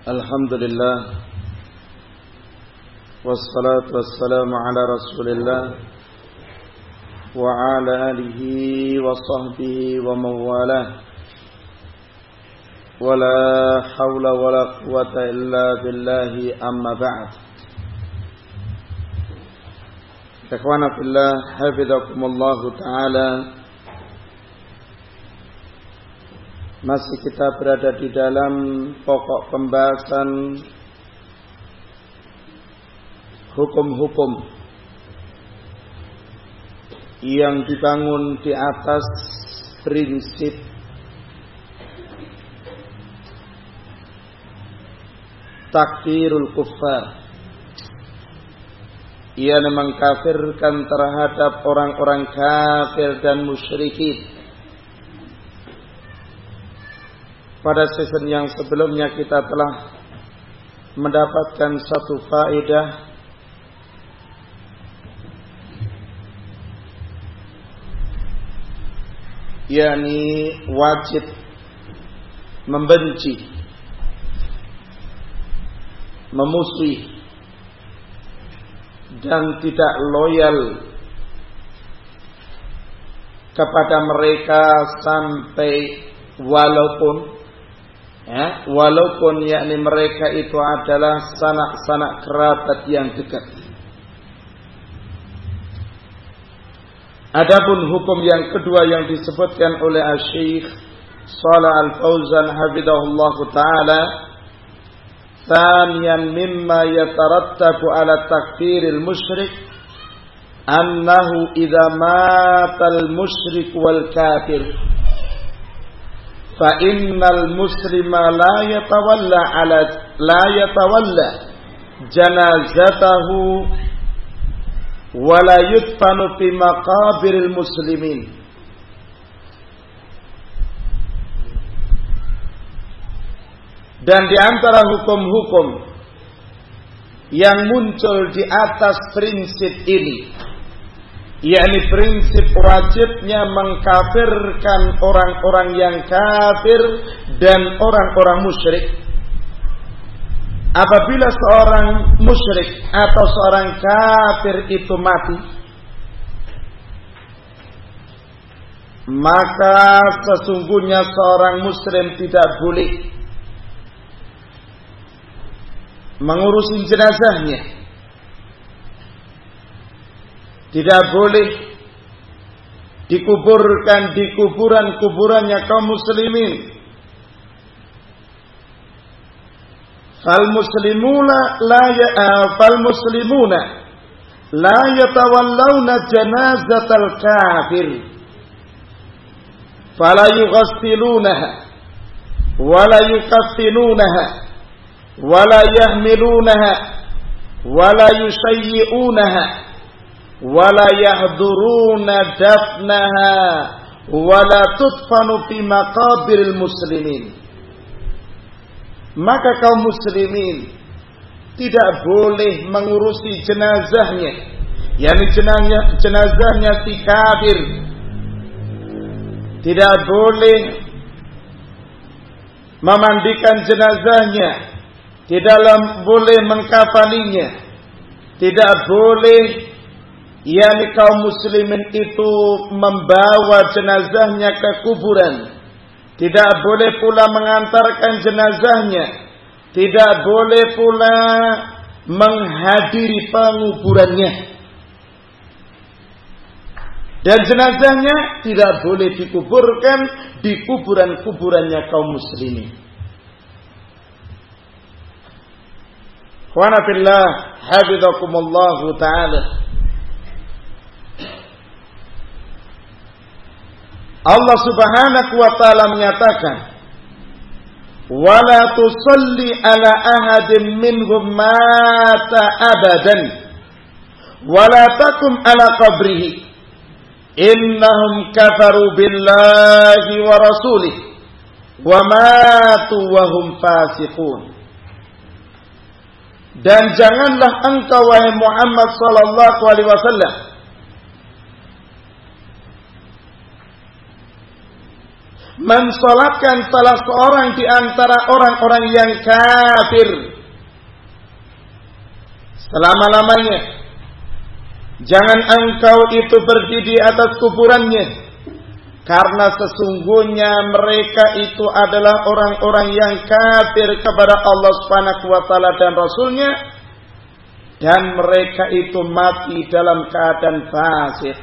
Alhamdulillah, wassalatu wassalamu ala rasulillah wa ala alihi wa sahbihi wa mawalah, wa la hawla wa la quwata illa billahi, amma ba'd. Ikhwana fillah, hafizakumullahu ta'ala. Masih kita berada di dalam pokok pembahasan hukum-hukum yang dibangun di atas prinsip takfirul kuffar, ia mengkafirkan terhadap orang-orang kafir dan musyrikin. Pada season yang sebelumnya kita telah mendapatkan satu faedah, yakni wajib membenci, memusuhi, dan tidak loyal kepada mereka sampai walaupun yakni mereka itu adalah sanak-sanak kerabat yang dekat. Adapun hukum yang kedua yang disebutkan oleh Asy-Syaikh Shalih Al-Fauzan hafizahullah taala, thaniyan mimma yatarattabu ala takfiril musyrik annahu idza matal musyrik wal kafir fa innal muslima la yatawalla janazatahu wa la yudfanu fi maqabiril muslimin. Dan di antara hukum-hukum yang muncul di atas prinsip ini, yakni prinsip wajibnya mengkafirkan orang-orang yang kafir dan orang-orang musyrik. Apabila seorang musyrik atau seorang kafir itu mati, maka sesungguhnya seorang muslim tidak boleh mengurusi jenazahnya, tidak boleh dikuburkan di kuburannya kaum muslimin. Fal muslimuna la yatawallawna janazatal kafir fala yughsilunaha wala yukaffinunaha wala yahmilunaha wala yushayyi'unaha wala yahduruna dafnaha wala tudfanu fi maqabiril muslimin. Maka kaum muslimin tidak boleh mengurusi jenazahnya, yakni jenazahnya si kafir. Tidak boleh memandikan jenazahnya, tidak boleh mengkafaninya, tidak boleh yakni kaum muslimin itu membawa jenazahnya ke kuburan, tidak boleh pula mengantarkan jenazahnya, tidak boleh pula menghadiri penguburannya, dan jenazahnya tidak boleh dikuburkan di kuburan-kuburannya kaum muslimin. Wa nafillah hafizakumullahu ta'ala. Allah subhanahu wa ta'ala menyatakan, wala tusalli ala ahadin minhum mata abadan wala taqum ala qabrihi innahum kafaru billahi wa rasulih wa matu wa hum fasiqun. Dan janganlah engkau wahai Muhammad sallallahu alaihi wasallam mensolatkan salah seorang di antara orang-orang yang kafir selama-lamanya, jangan engkau itu berdiri atas kuburannya, karena sesungguhnya mereka itu adalah orang-orang yang kafir kepada Allah Subhanahu wa taala dan Rasulnya, dan mereka itu mati dalam keadaan fasik.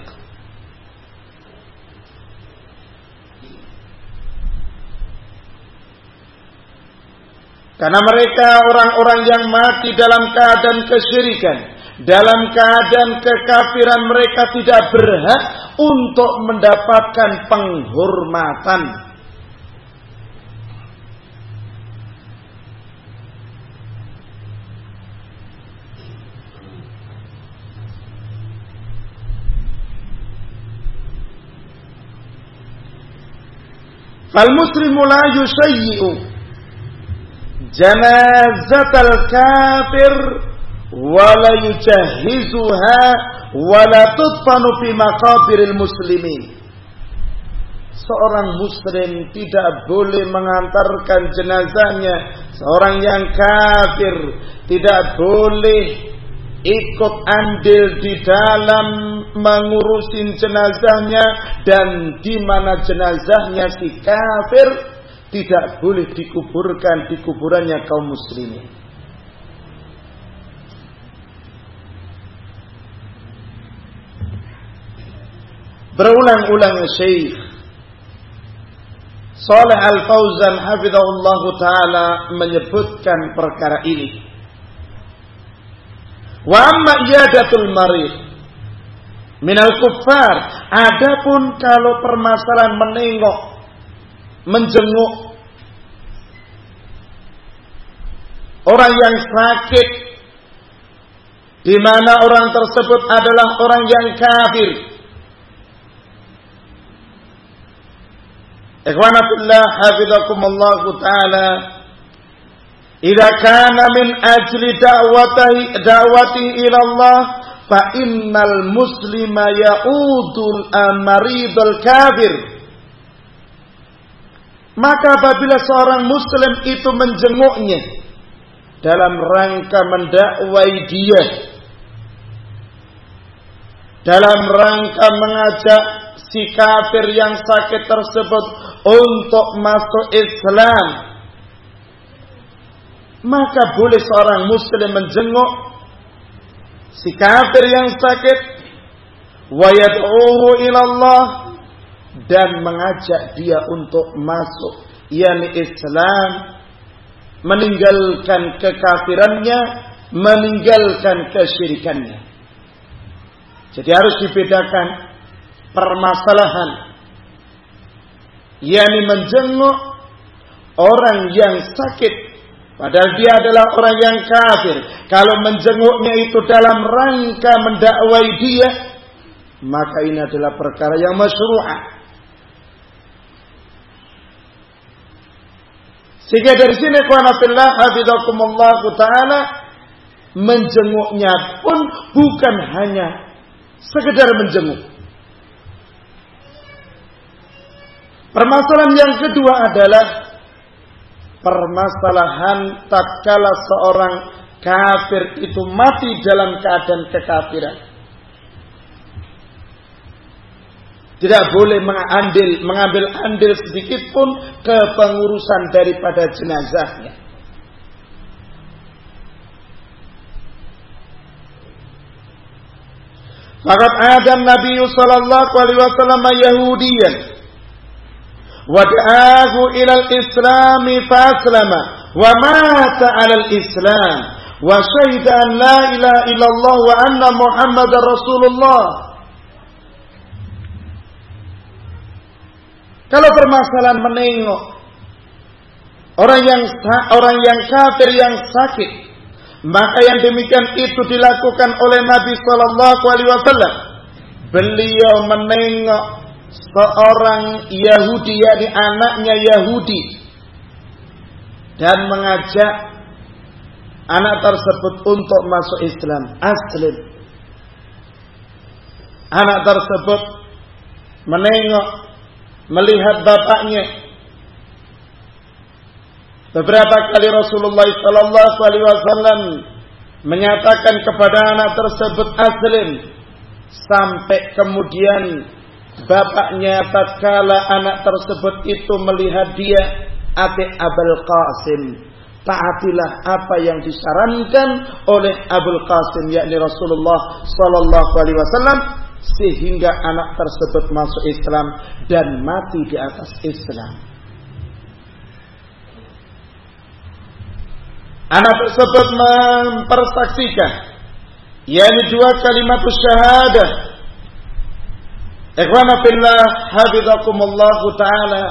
Karena mereka orang-orang yang mati dalam keadaan kesyirikan, dalam keadaan kekafiran, mereka tidak berhak untuk mendapatkan penghormatan. Fal muslimu la yushayyi'u janazatal kafir wala yujahizuha wala tudfanu fi maqabiril muslimin. Seorang muslim tidak boleh mengantarkan jenazahnya seorang yang kafir, tidak boleh ikut andil di dalam mengurusin jenazahnya, dan di mana jenazahnya si kafir tidak boleh dikuburkan di kuburannya kaum muslimin. Berulang-ulang Syekh Shalih Al-Fauzan hafizahullah ta'ala menyebutkan perkara ini. Wa amma iyadatul marid minal kuffar, adapun kalau permasalahan menengok, menjenguk orang yang sakit, di mana orang tersebut adalah orang yang kafir. Ikhwana fillah hafizakumullah ta'ala, idza kana min ajli da'wati ila Allah fa innal muslima ya'udul maridul kafir. Maka apabila seorang muslim itu menjenguknya dalam rangka mendakwai dia, dalam rangka mengajak si kafir yang sakit tersebut untuk masuk Islam, maka boleh seorang muslim menjenguk si kafir yang sakit, wa yad'uhu ila Allah, dan mengajak dia untuk masuk, yakni Islam, meninggalkan kekafirannya, meninggalkan kesyirikannya. Jadi harus dibedakan permasalahan, yakni menjenguk orang yang sakit padahal dia adalah orang yang kafir. Kalau menjenguknya itu dalam rangka mendakwai dia, maka ini adalah perkara yang masyru'ah. Sehingga dari sini qanafillah hafizakumullah ta'ala, menjenguknya pun bukan hanya sekedar menjenguk. Permasalahan yang kedua adalah permasalahan tatkala seorang kafir itu mati dalam keadaan kekafiran. Tidak boleh mengambil andil sedikit pun kepengurusan daripada jenazahnya. Faqad ada Nabi sallallahu alaihi wasallam Yahudiyan wa da'ahu ila al-Islam fa aslama wa mata 'ala al-Islam wa syahida an la ilaha illallah wa anna Muhammadar Rasulullah. Kalau permasalahan menengok orang yang kafir yang sakit, maka yang demikian itu dilakukan oleh Nabi sallallahu alaihi wasallam. Beliau menengok seorang Yahudi, yakni anaknya Yahudi, dan mengajak anak tersebut untuk masuk Islam. Aslim. Anak tersebut menengok, melihat bapaknya Beberapa kali Rasulullah sallallahu alaihi wasallam menyatakan kepada anak tersebut aslim, sampai kemudian bapaknya tatkala anak tersebut itu melihat dia, atik Abul Qasim, taatilah apa yang disarankan oleh Abul Qasim, yakni Rasulullah sallallahu alaihi wasallam, sehingga anak tersebut masuk Islam dan mati di atas Islam. Anak tersebut mempersaksikan, yakni 2 kalimat syahadah. Ikhwana fillah, hafizakumullah taala.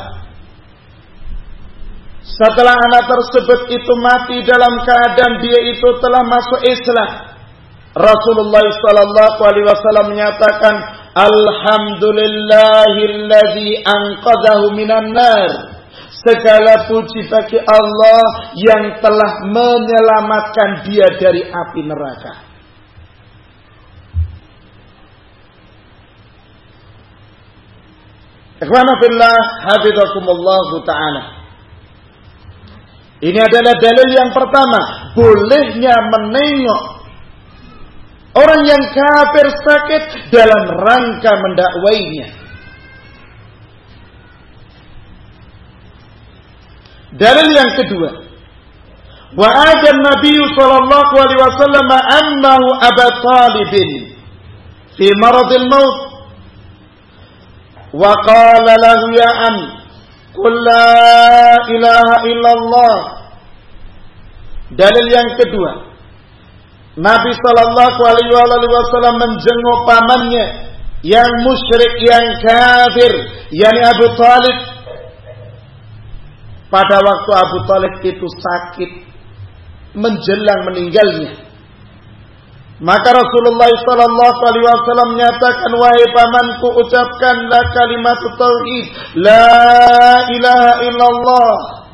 Setelah anak tersebut itu mati dalam keadaan dia itu telah masuk Islam, Rasulullah sallallahu alaihi wasallam menyatakan, alhamdulillahilladzi anqadhahu minan nar. Segala puji bagi Allah yang telah menyelamatkan dia dari api neraka. Ikhwana fillah, hafizakumullah ta'ala. Ini adalah dalil yang pertama, bolehnya menengok orang yang kafir sakit dalam rangka mendakwainya. Dalil yang kedua, wa adan Nabi sallallahu alaihi wasallam ammahu Abu Talib fi maradil maut wa qala lahu ya am qul la ilaha illallah. Dalil yang kedua, Nabi sallallahu alaihi wasallam menjenguk pamannya yang musyrik, yang kafir, yakni Abu Talib. Pada waktu Abu Talib itu sakit menjelang meninggalnya, maka Rasulullah sallallahu alaihi wasallam menyatakan, wahai pamanku, ucapkanlah kalimat tauhid, la ilaha illallah.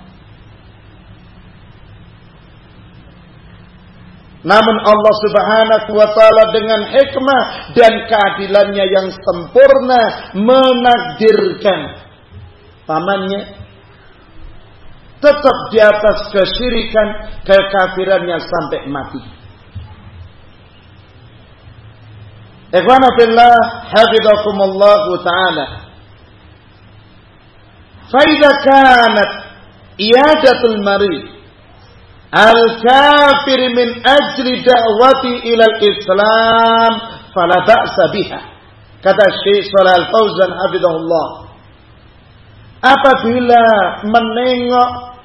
Namun Allah subhanahu wa ta'ala dengan hikmah dan keadilannya yang sempurna menakdirkan pamannya tetap di atas kesyirikan, kekafirannya sampai mati. Ikhwana fillah, hafizakumullah ta'ala. Fa idza kanat iyadatul marid al-kafir min ajli da'wati ila al-islam fala ba'sa biha. Kata Syekh Shalal Fauzan hafizahullah, apabila menengok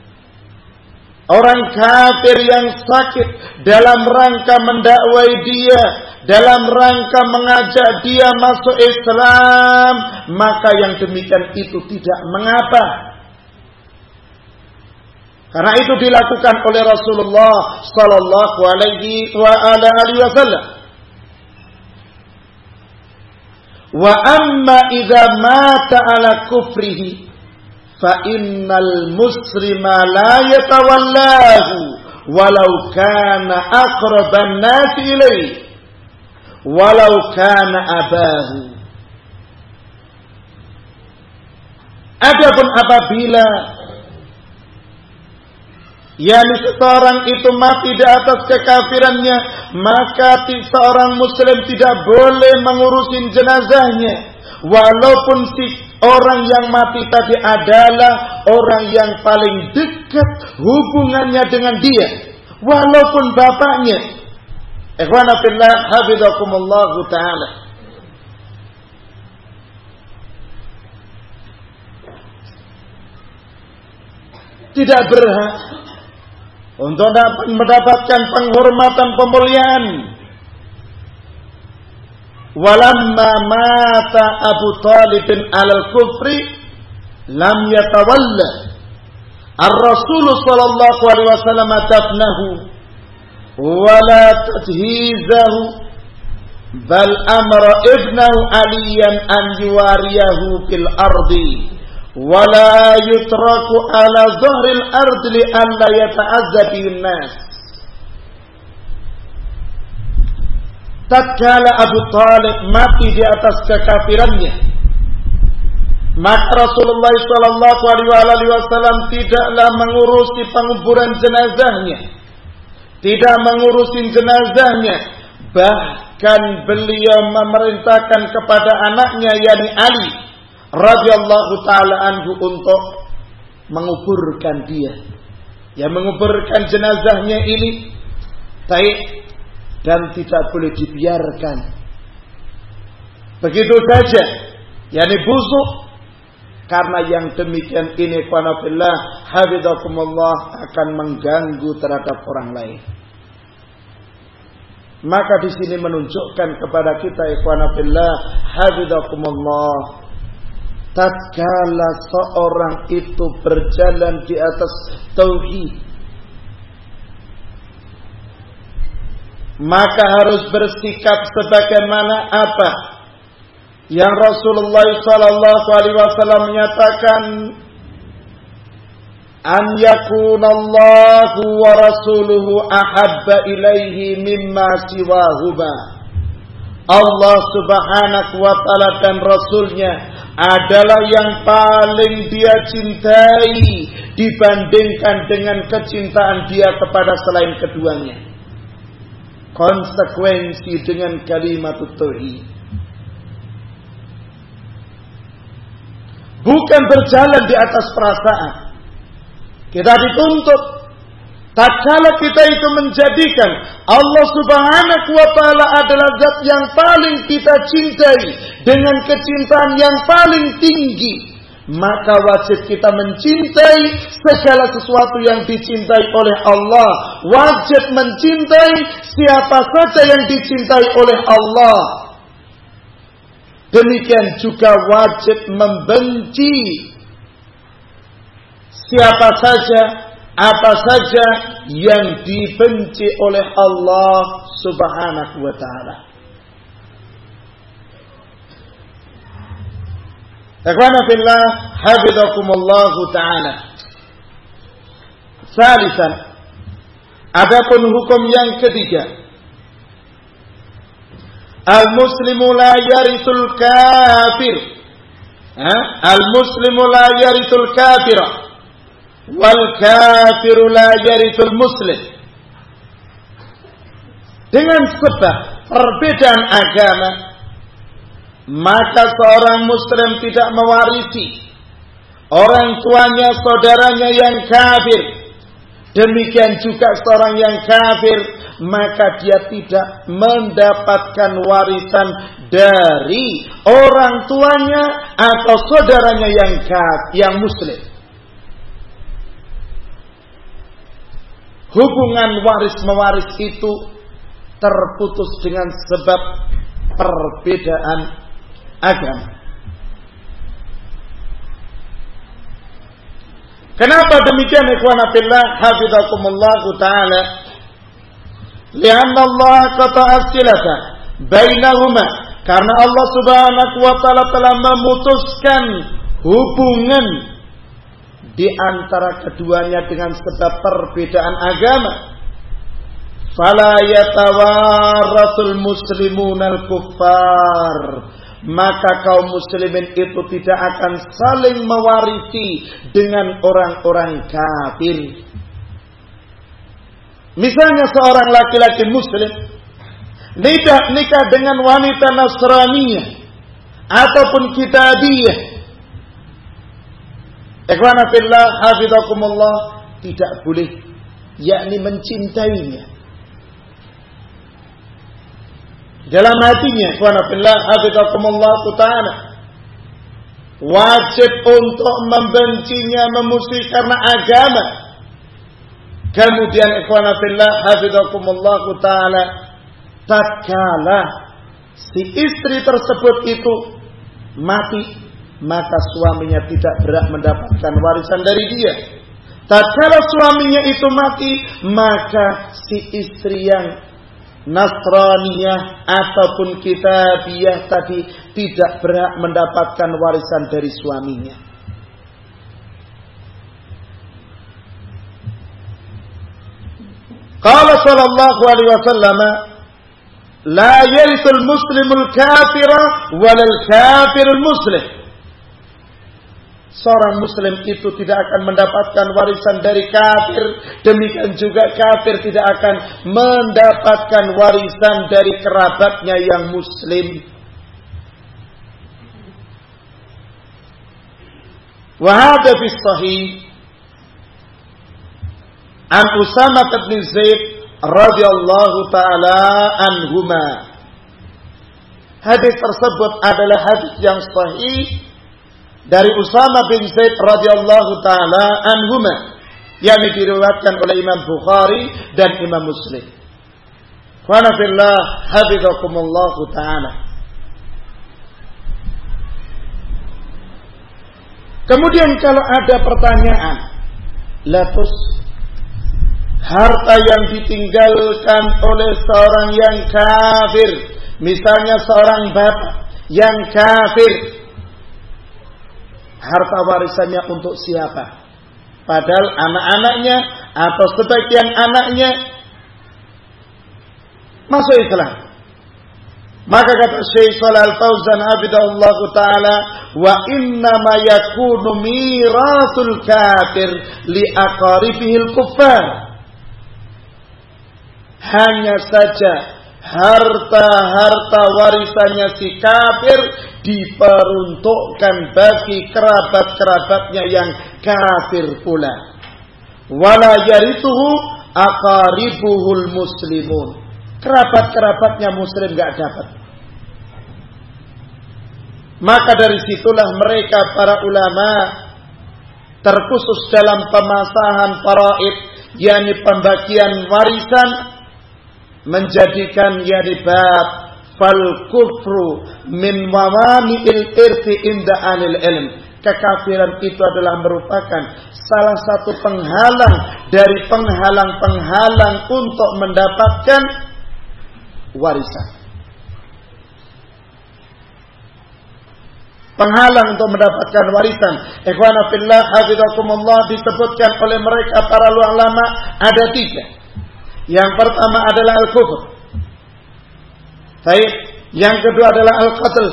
orang kafir yang sakit dalam rangka mendakwai dia, dalam rangka mengajak dia masuk Islam, maka yang demikian itu tidak mengapa. Karena itu dilakukan oleh Rasulullah sallallahu alaihi wasallam. Wa amma idza mata ala kufrihi fa innal muslima la yatawallahu walau kana aqraban nasi ilaihi walau kana abahu. Adapun apabila seseorang itu mati di atas kekafirannya, maka seorang muslim tidak boleh mengurusin jenazahnya, walaupun si orang yang mati tadi adalah orang yang paling dekat hubungannya dengan dia, walaupun bapaknya. Ikhwana fillah, hafizakumullah ta'ala. Tidak berhak untuk mendapatkan penghormatan pemuliaan. Walamma mata Abu Talib alal kufri lam yatawalla ar-Rasul sallallahu alaihi wasallam dafnahu wala tajhizahu bal amara ibnahu aliyan an yuwariyahu fil ardi wala yutraku ala zahril ardi li an la yata'azza bin nas. Tatkala Abu Talib mati di atas kekafirannya, Maka Rasulullah sallallahu alaihi wasallam tidaklah mengurusi penguburan jenazahnya, tidak mengurusi jenazahnya, bahkan beliau memerintahkan kepada anaknya yakni Ali radhiyallahu taala anhu untuk menguburkan dia. Ya, menguburkan jenazahnya ini baik dan tidak boleh dibiarkan begitu saja, yakni busuk, karena yang demikian ini qanafillah hafizakumullah akan mengganggu terhadap orang lain. Maka di sini menunjukkan kepada kita ikhwanafillah hafizakumullah, tatkala seorang itu berjalan di atas tauhid, maka harus bersikap sebagaimana apa yang Rasulullah sallallahu alaihi wasallam menyatakan, an yakunallahu wa rasuluhu ahabba ilaihi mimma siwahuma. Allah subhanahu wa ta'ala dan Rasulnya adalah yang paling dia cintai dibandingkan dengan kecintaan dia kepada selain keduanya. Konsekuensi dengan kalimat tauhid. Bukan berjalan di atas perasaan. Kita dituntut tatkala kita itu menjadikan Allah subhanahu wa ta'ala adalah zat yang paling kita cintai dengan kecintaan yang paling tinggi, maka wajib kita mencintai segala sesuatu yang dicintai oleh Allah. Wajib mencintai siapa saja yang dicintai oleh Allah. Demikian juga wajib membenci siapa saja, apa saja yang dibenci oleh Allah subhanahu wa ta'ala. Ikhwana fillah hafizakumullahu ta'ala. Salisan, adapun hukum yang ketiga, al-muslimu la yarithul kafir. Al-muslimu la yarithul kafira wal kafiru la yarithul muslim. Dengan sebab perbedaan agama, maka seorang muslim tidak mewarisi orang tuanya, saudaranya yang kafir. Demikian juga seorang yang kafir, maka dia tidak mendapatkan warisan dari orang tuanya atau saudaranya yang muslim. Hubungan waris-mewaris itu terputus dengan sebab perbedaan agama. Kenapa demikian ikhwana fillah hafizakumullah ta'ala? Lianna Allah qata'a silata bainahuma, karena Allah subhanahu wa ta'ala telah memutuskan hubungan di antara keduanya dengan sebab perbedaan agama. Fala yatawarrasul muslimunal kuffar, maka kaum muslimin itu tidak akan saling mewarisi dengan orang-orang kafir. Misalnya seorang laki-laki muslim nikah dengan wanita Nasraniyah ataupun Kitabiyah, ikhwana fillah hafizakumullah, tidak boleh yakni mencintainya dalam hatinya. Ikhwana fillah hafizakumullah ta'ala, wajib untuk membencinya, memusuhi karena agama. Kemudian ikhwana fillah hafizakumullah ta'ala, tatkala si istri tersebut itu mati, maka suaminya tidak berhak mendapatkan warisan dari dia. Tatkala suaminya itu mati, maka si istri yang Nasraniyah ataupun Kitabiyah tadi tidak berhak mendapatkan warisan dari suaminya. Qala sallallahu alaihi wasallam, la yarithul muslimul kafira walal kafirul muslim. Seorang muslim itu tidak akan mendapatkan warisan dari kafir. Demikian juga kafir tidak akan mendapatkan warisan dari kerabatnya yang muslim. Wa hadha fi sahih an Usamah bin Zaid radhiyallahu taala anhuma. Hadis tersebut adalah hadis yang sahih dari Usamah bin Zaid radhiyallahu taala anhuma, yang diriwayatkan oleh Imam Bukhari dan Imam Muslim. Wa nafillah hafizakumullah taala. Kemudian kalau ada pertanyaan, latus harta yang ditinggalkan oleh seorang yang kafir, misalnya seorang bapak yang kafir, harta warisannya untuk siapa? Padahal anak-anaknya atau sebagian anaknya masuk Islam. Maka kata Syekh Shalal Fauzan hafizahullah taala, wa inna ma yakunu mirasul kafir li aqaribihil kuffar. Hanya saja harta-harta warisannya si kafir diperuntukkan bagi kerabat-kerabatnya yang kafir pula. Wala yarithuhu aqaribuhul muslimun. Kerabat-kerabatnya muslim enggak dapat. Maka dari situlah mereka para ulama terkhusus dalam pemasahan faraid, yakni pembagian warisan, menjadikan bab fal kufru min mawani'il irsi inda anil ilm. Kekafiran itu adalah merupakan salah satu penghalang dari penghalang-penghalang untuk mendapatkan warisan. Penghalang untuk mendapatkan warisan. Ikhwana fillah hafizakumullah, disebutkan oleh mereka para ulama ada 3. Yang pertama adalah al-kufr. Baik, yang kedua adalah al-qatl.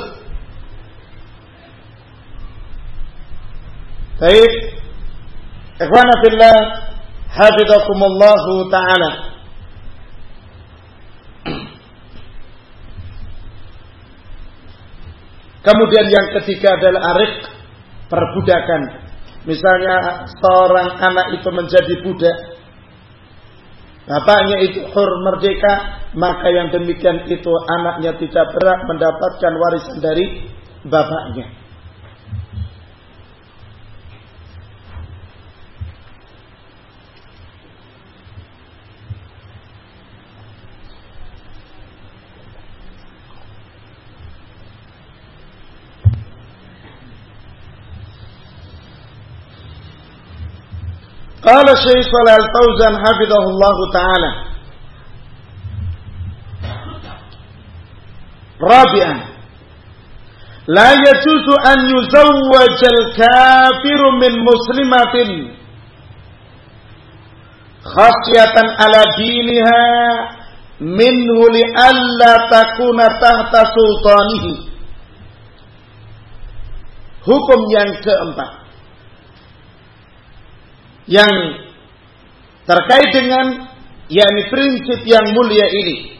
Baik, ikhwana fillah hafizakumullah taala. Kemudian yang ketiga adalah arik, perbudakan. Misalnya seorang anak itu menjadi budak, bapaknya itu hur merdeka, maka yang demikian itu anaknya tidak berhak mendapatkan warisan dari bapaknya. Qala Syekh Shalal Fauzan hafizahullah taala. Rabi'an, la yajuzu an yuzawwaj al-kafiru min muslimatin khasyatan ala diniha minhu li alla takuna tahta sultanihi. Hukum yang keempat yang terkait dengan yakni prinsip yang mulia ini,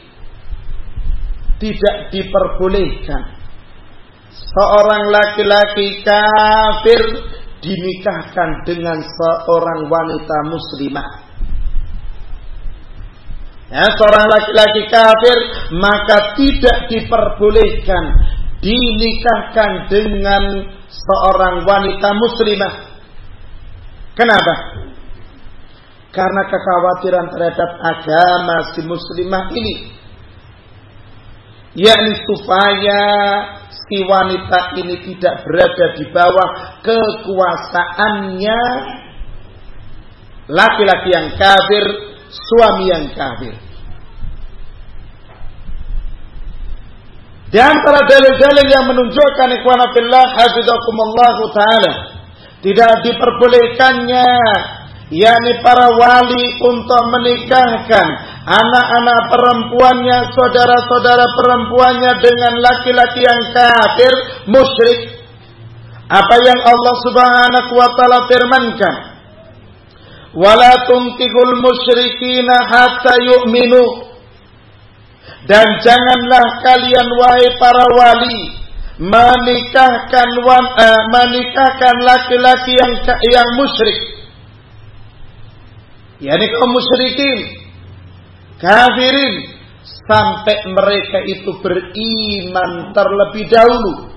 tidak diperbolehkan seorang laki-laki kafir dinikahkan dengan seorang wanita muslimah. Ya, seorang laki-laki kafir maka tidak diperbolehkan dinikahkan dengan seorang wanita muslimah. Kenapa? Karena kekhawatiran terhadap agama si muslimah ini, yakni supaya si wanita ini tidak berada di bawah kekuasaannya laki-laki yang kafir, suami yang kafir. Di antara dalil-dalil yang menunjukkan ikhwana fillah hafizakumullah taala tidak diperbolehkannya yakni para wali untuk menikahkan anak-anak perempuannya, saudara-saudara perempuannya dengan laki-laki yang kafir, musyrik, Apa yang Allah Subhanahu wa taala firmankan, wala tunkihul musyrikina hatta yu'minu. Dan janganlah kalian wahai para wali menikahkan laki-laki yang musyrik, yakni kaum musyrikin, kafirin, sampai mereka itu beriman terlebih dahulu.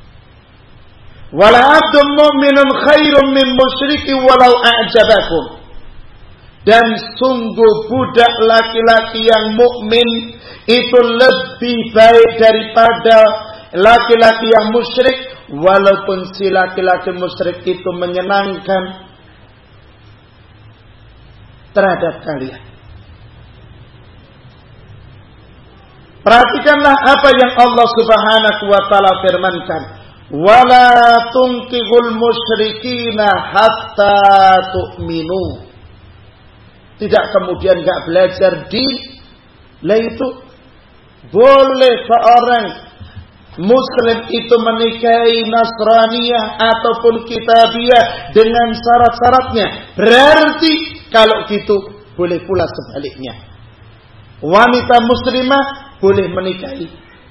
Wala abdun mu'minun khairum min musyrikin walau a'jabakum. Dan sungguh budak laki-laki yang mukmin itu lebih baik daripada laki-laki yang musyrik, walaupun si laki-laki musyrik itu menyenangkan terhadap kalian. Perhatikanlah apa yang Allah Subhanahu wa taala firmankan, wala tunkihul musyrikina hatta tu'minu. Tidak kemudian enggak belajar din. Lah itu boleh seorang muslim itu menikahi Nasraniyah ataupun Kitabiyah dengan syarat-syaratnya. Berarti kalau gitu boleh pula sebaliknya. Wanita muslimah boleh menikahi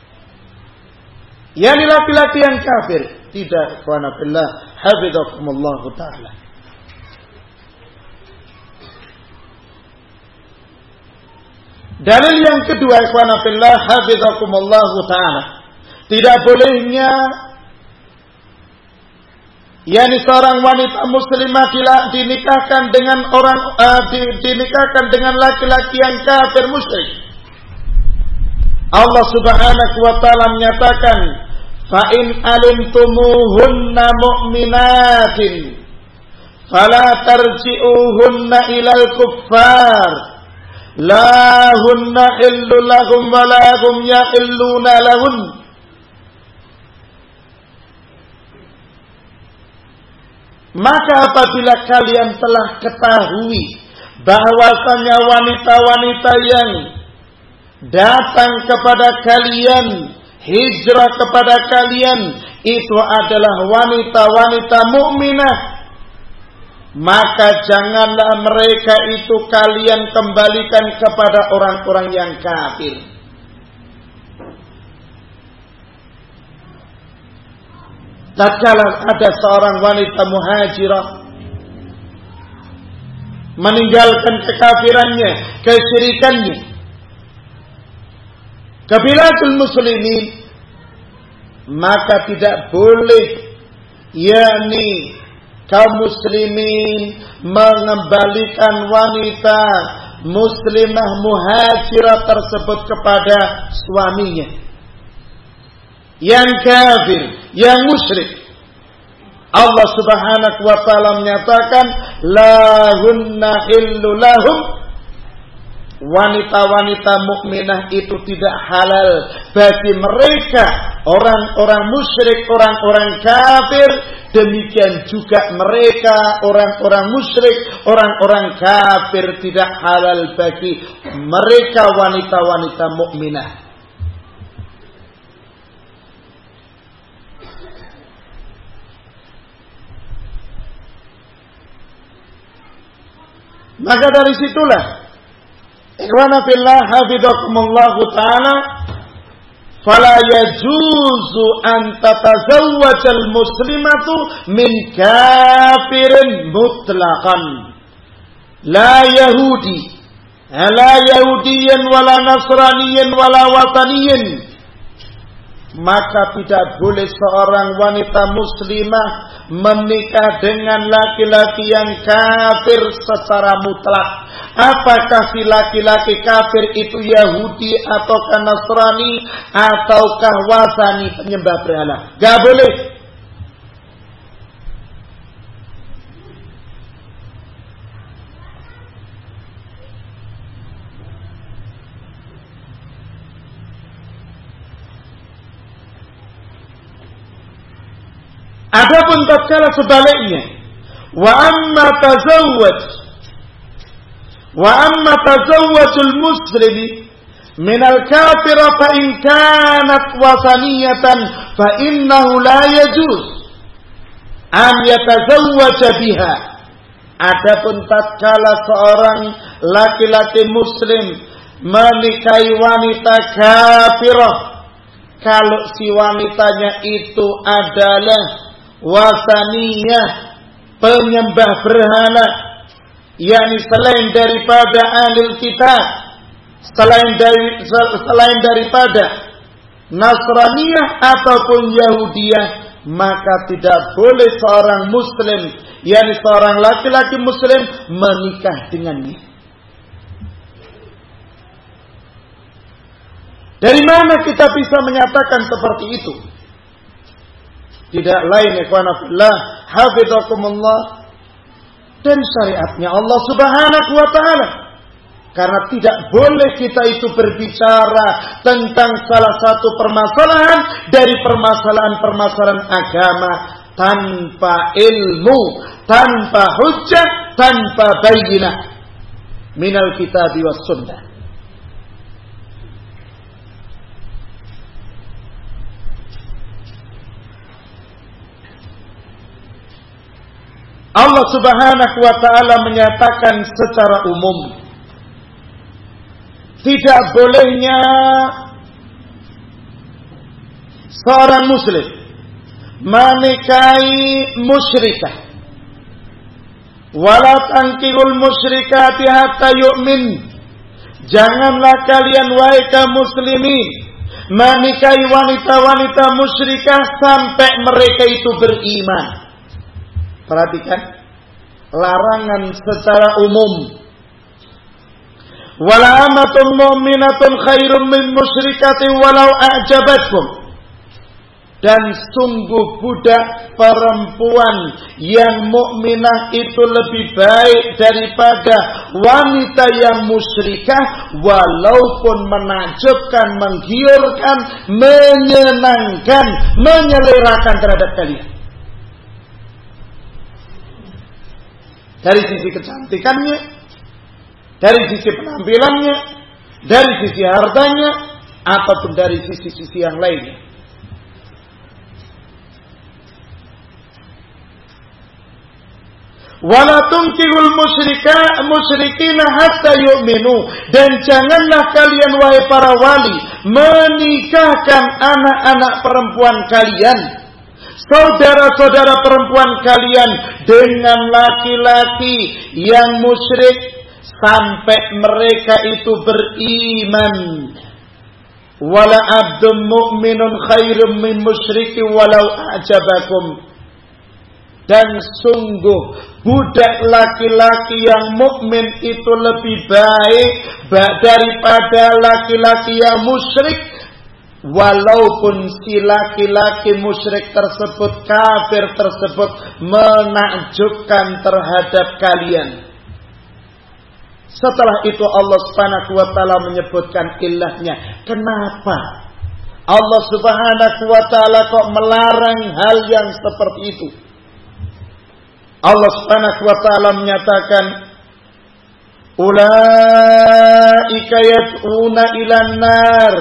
yakni laki-laki yang kafir. Tidak, ikhwana fillah, hafizakumullah ta'ala. Dalil yang kedua, ikhwana fillah, hafizakumullah ta'ala, tidak bolehnya yakni seorang wanita muslimah dinikahkan dengan laki-laki yang kafir musyrik. Allah Subhanahu wa taala menyatakan, fa in alimtumuhunna mu'minatin fala tarji'uhunna ilal kuffar la hunna illu lahum wa la hum yahilluna lahun. Maka apabila kalian telah ketahui bahwasanya wanita-wanita yang datang kepada kalian, hijrah kepada kalian, itu adalah wanita-wanita mukminah, maka janganlah mereka itu kalian kembalikan kepada orang-orang yang kafir. Tatkala ada seorang wanita muhajirah meninggalkan kekafirannya, kesyirikannya, ke biladul muslimin, maka tidak boleh yakni kaum muslimin mengembalikan wanita muslimah muhajirah tersebut kepada suaminya yang kafir, yang musyrik. Allah Subhanahu wa taala menyatakan, la hunna illu lahum. Wanita-wanita mukminah itu tidak halal bagi mereka, orang-orang musyrik, orang-orang kafir. Demikian juga mereka, orang-orang musyrik, orang-orang kafir, tidak halal bagi mereka, wanita-wanita mukminah. Maka dari situlah, ikhwana fillah, hafizakumullah ta'ala, fala yajuzu an tatazawwajal muslimatu min kafirin mutlaqan, la yahudi, la yahudiyan wala nasraniyan wala wataniyan. Maka tidak boleh seorang wanita muslimah menikah dengan laki-laki yang kafir secara mutlak. Apakah si laki-laki kafir itu Yahudi ataukah Nasrani ataukah Wasani, penyembah berhala? Gak boleh. Adapun tatkala sebaliknya, wa amma tazawwajul muslimi minal kafir fa in kanat wasaniyatan fa innahu la yajuz. an yatazawwaja biha. Adapun tatkala seorang laki-laki muslim menikahi wanita kafirah, kalau si wanitanya itu adalah wasaniyah, penyembah berhala, yakni selain daripada ahlul kitab, selain daripada Nasraniyah ataupun Yahudiyah, maka tidak boleh seorang muslim, yakni seorang laki-laki muslim menikah dengannya. Dari mana kita bisa menyatakan seperti itu? Tidak lain, ikhwana fillah, hafizakumullah, dari syariatnya Allah Subhanahu wa ta'ala. Karena tidak boleh kita itu berbicara tentang salah satu permasalahan dari permasalahan-permasalahan agama tanpa ilmu, tanpa hujjah, tanpa bayyinah minal kitab was sunnah. Allah Subhanahu wa ta'ala menyatakan secara umum, tidak bolehnya seorang muslim menikahi musyrikah. Wala tankihul musyrikati hatta yu'min. Janganlah kalian wahai kaum muslimin menikahi wanita-wanita musyrikah sampai mereka itu beriman. Perhatikan larangan secara umum. Wala amatun mu'minatun khairum min musyrikatin walau a'jabatkum. Dan sungguh budak perempuan yang mukminah itu lebih baik daripada wanita yang musyrikah, walaupun menakjubkan, menggiurkan, menyenangkan, menyelerakan terhadap kalian. Dari sisi kecantikannya, dari sisi penampilannya, dari sisi hartanya, ataupun dari sisi-sisi yang lainnya. Wala tunkihul musyrikina hatta yu'minu. Dan janganlah kalian wahai para wali menikahkan anak-anak perempuan kalian, saudara-saudara perempuan kalian dengan laki-laki yang musyrik sampai mereka itu beriman. Wala abdun mu'minun khairum min musyriki walau a'jabakum. Dan sungguh budak laki-laki yang mukmin itu lebih baik daripada laki-laki yang musyrik, walaupun si laki-laki musyrik tersebut, kafir tersebut menakjubkan terhadap kalian. Setelah itu Allah Subhanahu wa ta'ala menyebutkan ilahnya. Kenapa Allah Subhanahu wa ta'ala kok melarang hal yang seperti itu? Allah Subhanahu wa ta'ala menyatakan, ulaika yad'una ilan nar.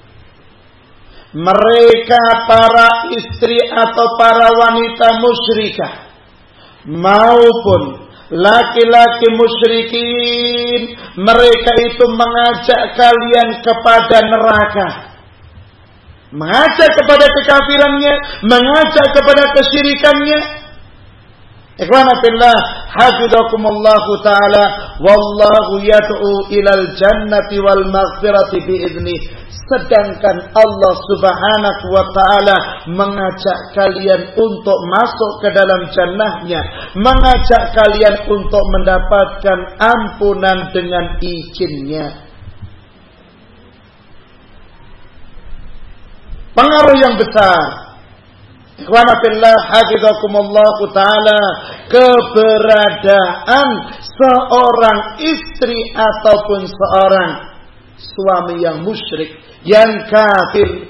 Mereka para istri atau para wanita musyrikah maupun laki-laki musyrikin, mereka itu mengajak kalian kepada neraka, mengajak kepada kekafirannya, mengajak kepada kesyirikannya. Ikhwana fillah, hafizakumullahu ta'ala, wallahu yad'u ilal jannati wal maghfirati bi'idnih. Sedangkan Allah Subhanahu wa ta'ala mengajak kalian untuk masuk ke dalam jannahnya, mengajak kalian untuk mendapatkan ampunan dengan izinnya. Pengaruh yang besar, ikhwana fillah, hafizakumullahu ta'ala, keberadaan seorang istri ataupun seorang suami yang musyrik, yang kafir.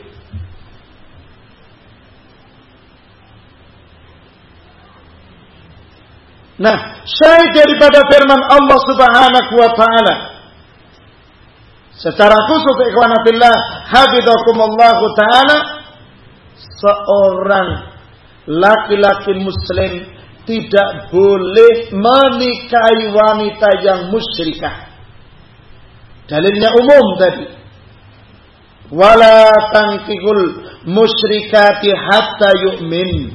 Nah, syahid daripada firman Allah Subhanahu wa ta'ala secara khusus, ikhwana fillah, hafizakumullahu ta'ala, seorang laki-laki muslim tidak boleh menikahi wanita yang musyrikah. Dalilnya umum tadi. Wala tankihul musyrikati hatta yu'min.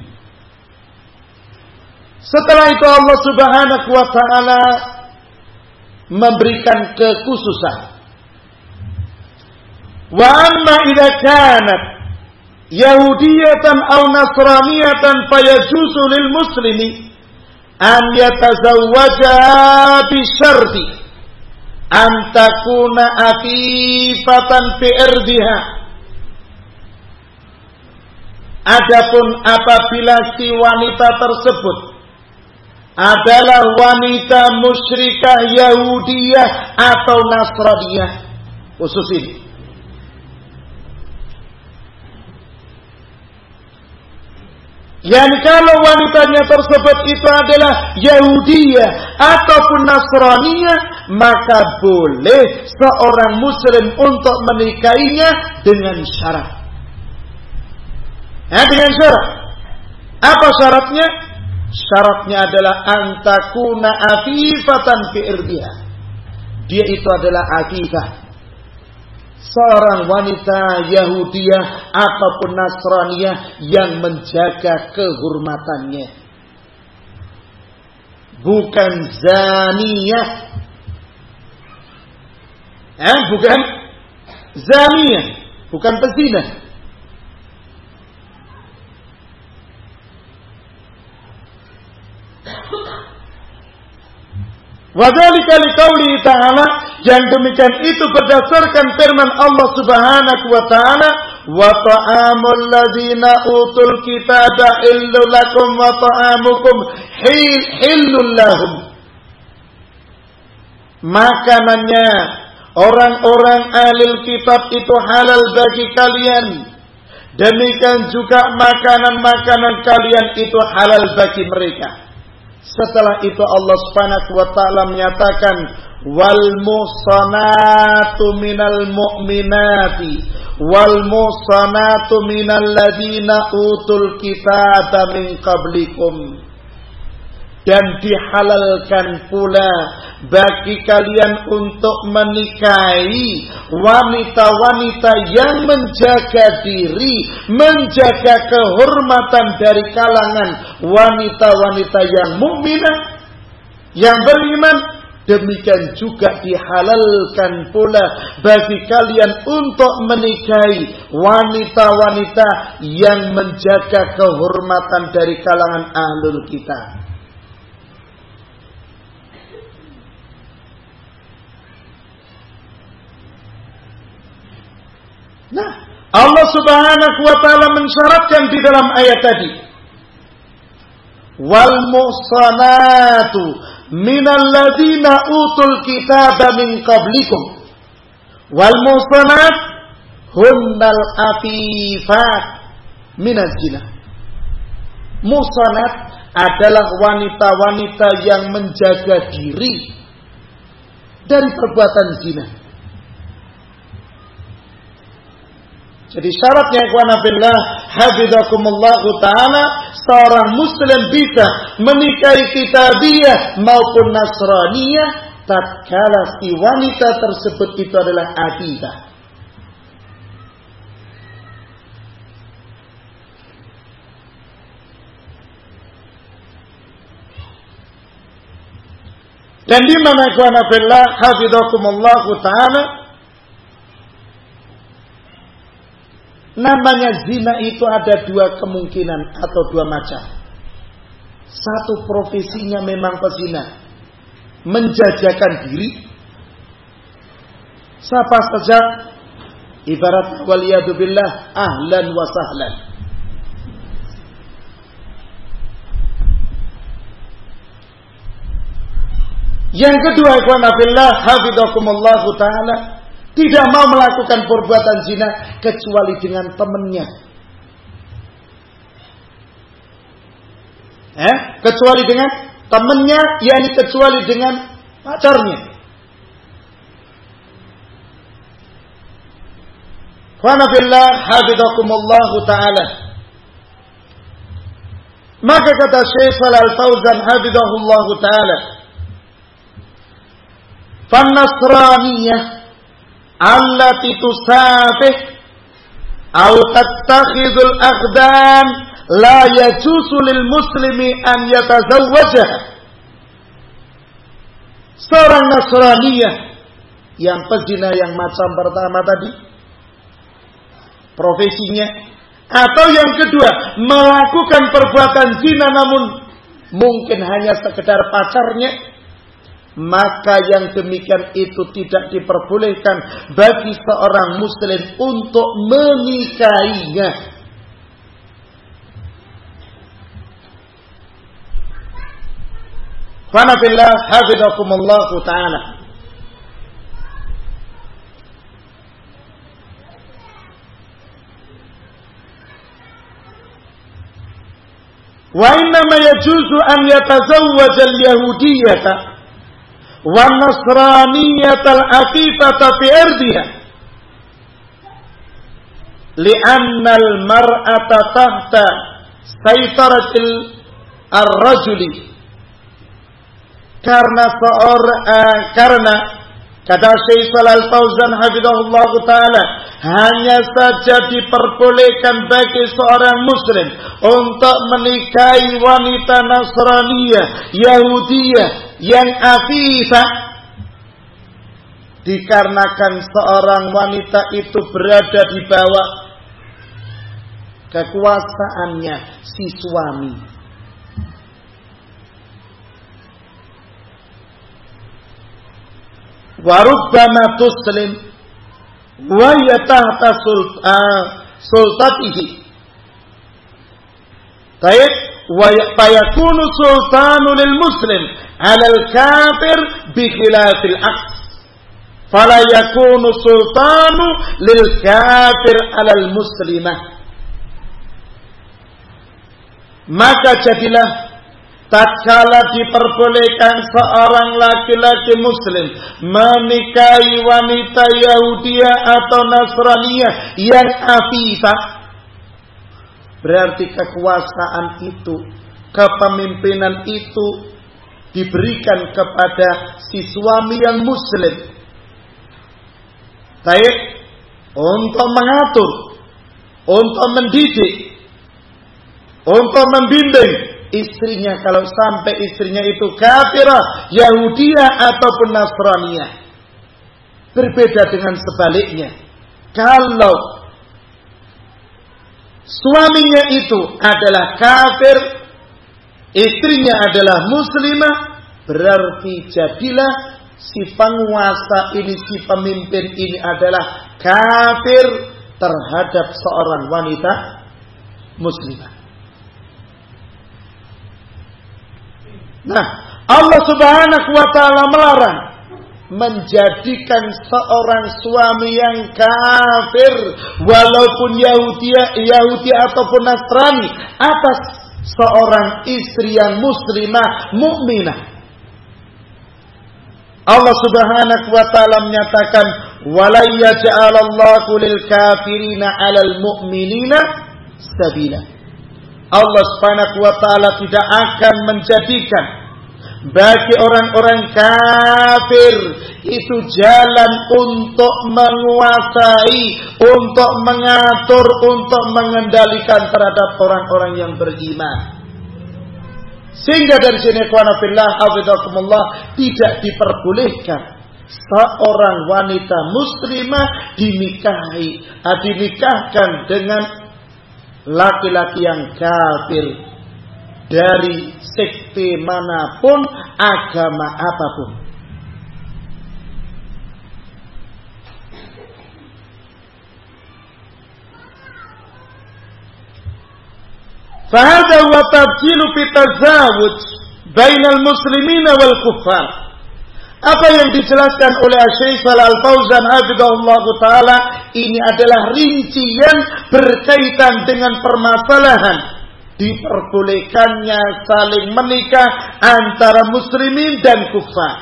Setelah itu Allah Subhanahu wa taala memberikan kekhususan. Wa amma idza kanat yahudiyatan aw nasraniyatan fayajuzu lil muslimi an yatazawwaja bi syarti an takuna afifatan fi irdiha. Adapun apabila si wanita tersebut adalah wanita musyrikah Yahudiyah atau Nasraniyah, khusus ini. Yang kalau wanitanya tersebut itu adalah Yahudiyah ataupun Nasraniyah, maka boleh seorang muslim untuk menikahinya dengan syarat. Dengan syarat. Apa syaratnya? Syaratnya adalah antakuna afifatan fi irdiha. Dia itu adalah afifah, seorang wanita Yahudiyah ataupun Nasraniyah yang menjaga kehormatannya. Bukan zaniyah. Bukan zaniyah. Bukan pezina. Wadzalika liqauli ta'ala, yang demikian itu berdasarkan firman Allah Subhanahu wa taala, wa ta'amul ladzina utul kitaba illal lakum wa ta'amukum hillul lahum. Makanannya orang-orang ahlul kitab itu halal bagi kalian. Demikian juga makanan-makanan kalian itu halal bagi mereka. Setelah itu Allah Subhanahu wa taala menyatakan wal muhsanatu minal mu'minati wal muhsanatu minal ladina utul kitaba min qablikum. Dan dihalalkan pula bagi kalian untuk menikahi wanita-wanita yang menjaga diri, menjaga kehormatan dari kalangan wanita-wanita yang mukminah, yang beriman. Demikian juga dihalalkan pula bagi kalian untuk menikahi wanita-wanita yang menjaga kehormatan dari kalangan ahlul kitab. Nah, Allah Subhanahu wa taala mensyaratkan di dalam ayat tadi, wal muhsanatu minal ladzina utul kitaba min qablikum. Wal muhsanat hunnal afifat minaz zina. Muhsanat adalah wanita-wanita yang menjaga diri dari perbuatan zina. Jadi syaratnya ikhwana fillah hafizakumullah taala, seorang muslim bisa menikahi kitabiyah maupun nasraniyah tatkala si wanita tersebut itu adalah afifah. Dan di mana ikhwana fillah hafizakumullah taala, namanya zina itu ada dua kemungkinan atau dua macam. Satu, profesinya memang pezina, menjajakan diri. Siapa saja, ibarat waliyadzubillah ahlan wa sahlan. Yang kedua, ikhwan fillah hafizakumullah taala, tidak mau melakukan perbuatan zina kecuali dengan temannya. Kecuali dengan temannya, yakni kecuali dengan pacarnya. Wa nabillah hafizakumullah taala. Maka kata Syekh Shalal Fauzan hafizahullah taala, "Fan-nasraniyah allati tusafih aw tattakhidul aqdam la yajuzu lil muslimi an yatazawwajaha." Seorang Nasraniyah yang pezina yang macam pertama tadi profesinya, atau yang kedua melakukan perbuatan zina namun mungkin hanya sekedar pacarnya, maka yang demikian itu tidak diperbolehkan bagi seorang muslim untuk menikahinya. Fanafillah hafizakumullah ta'ala. Wa innama yajuzu an yatazawwaja al-yahudiyyata wa nasraniyata al-afifata fi irdiha li'anna al-mar'ata tahta saytaratil ar-rajuli, karena kata Syekh Shalal Fauzan hafizahullah taala, hanya saja diperbolehkan bagi seorang muslim untuk menikahi wanita Nasraniyah, Yahudiyah yang afifah, dikarenakan seorang wanita itu berada di bawah kekuasaannya si suami. Warubbama tuslim wa yatahta sultatihi. Baik, wa yakunu sultanu lil muslim 'ala al kafir bi khilafil aqd. Fala yakunu sultanu lil kafir 'ala al muslimah. Maka jadilah tatkala diperbolehkan seorang laki-laki muslim menikahi wanita Yahudiyah atau Nasraniyah yang afifah, berarti kekuasaan itu, kepemimpinan itu diberikan kepada si suami yang muslim. Baik, untuk mengatur, untuk mendidik, untuk membimbing istrinya kalau sampai istrinya itu kafirah, Yahudiyah ataupun Nasraniyah. Berbeda dengan sebaliknya. Kalau suaminya itu adalah kafir, istrinya adalah muslimah, berarti jadilah si penguasa ini, si pemimpin ini adalah kafir terhadap seorang wanita muslimah. Nah, Allah Subhanahu wa ta'ala melarang menjadikan seorang suami yang kafir walaupun Yahudi ataupun Nasrani atas seorang istri yang muslimah mukminah. Allah Subhanahu wa ta'ala menyatakan, "Wala yaj'alallahu lil kafirina 'alal mu'minina sabila." Allah Subhanahu wa ta'ala tidak akan menjadikan bagi orang-orang kafir itu jalan untuk menguasai, untuk mengatur, untuk mengendalikan terhadap orang-orang yang beriman. Sehingga dari sini ikhwanafillah hafizakumullah, tidak diperbolehkan seorang wanita muslimah dinikahkan dengan laki-laki yang kafir dari sekte manapun, agama apapun. Fahada wa tabjilu fi tazawuj bainal muslimina wal kuffar. Apa yang dijelaskan oleh Syekh Shalal Fauzan hafizahullah taala ini adalah rincian berkaitan dengan permasalahan diperbolehkannya saling menikah antara muslimin dan kufar.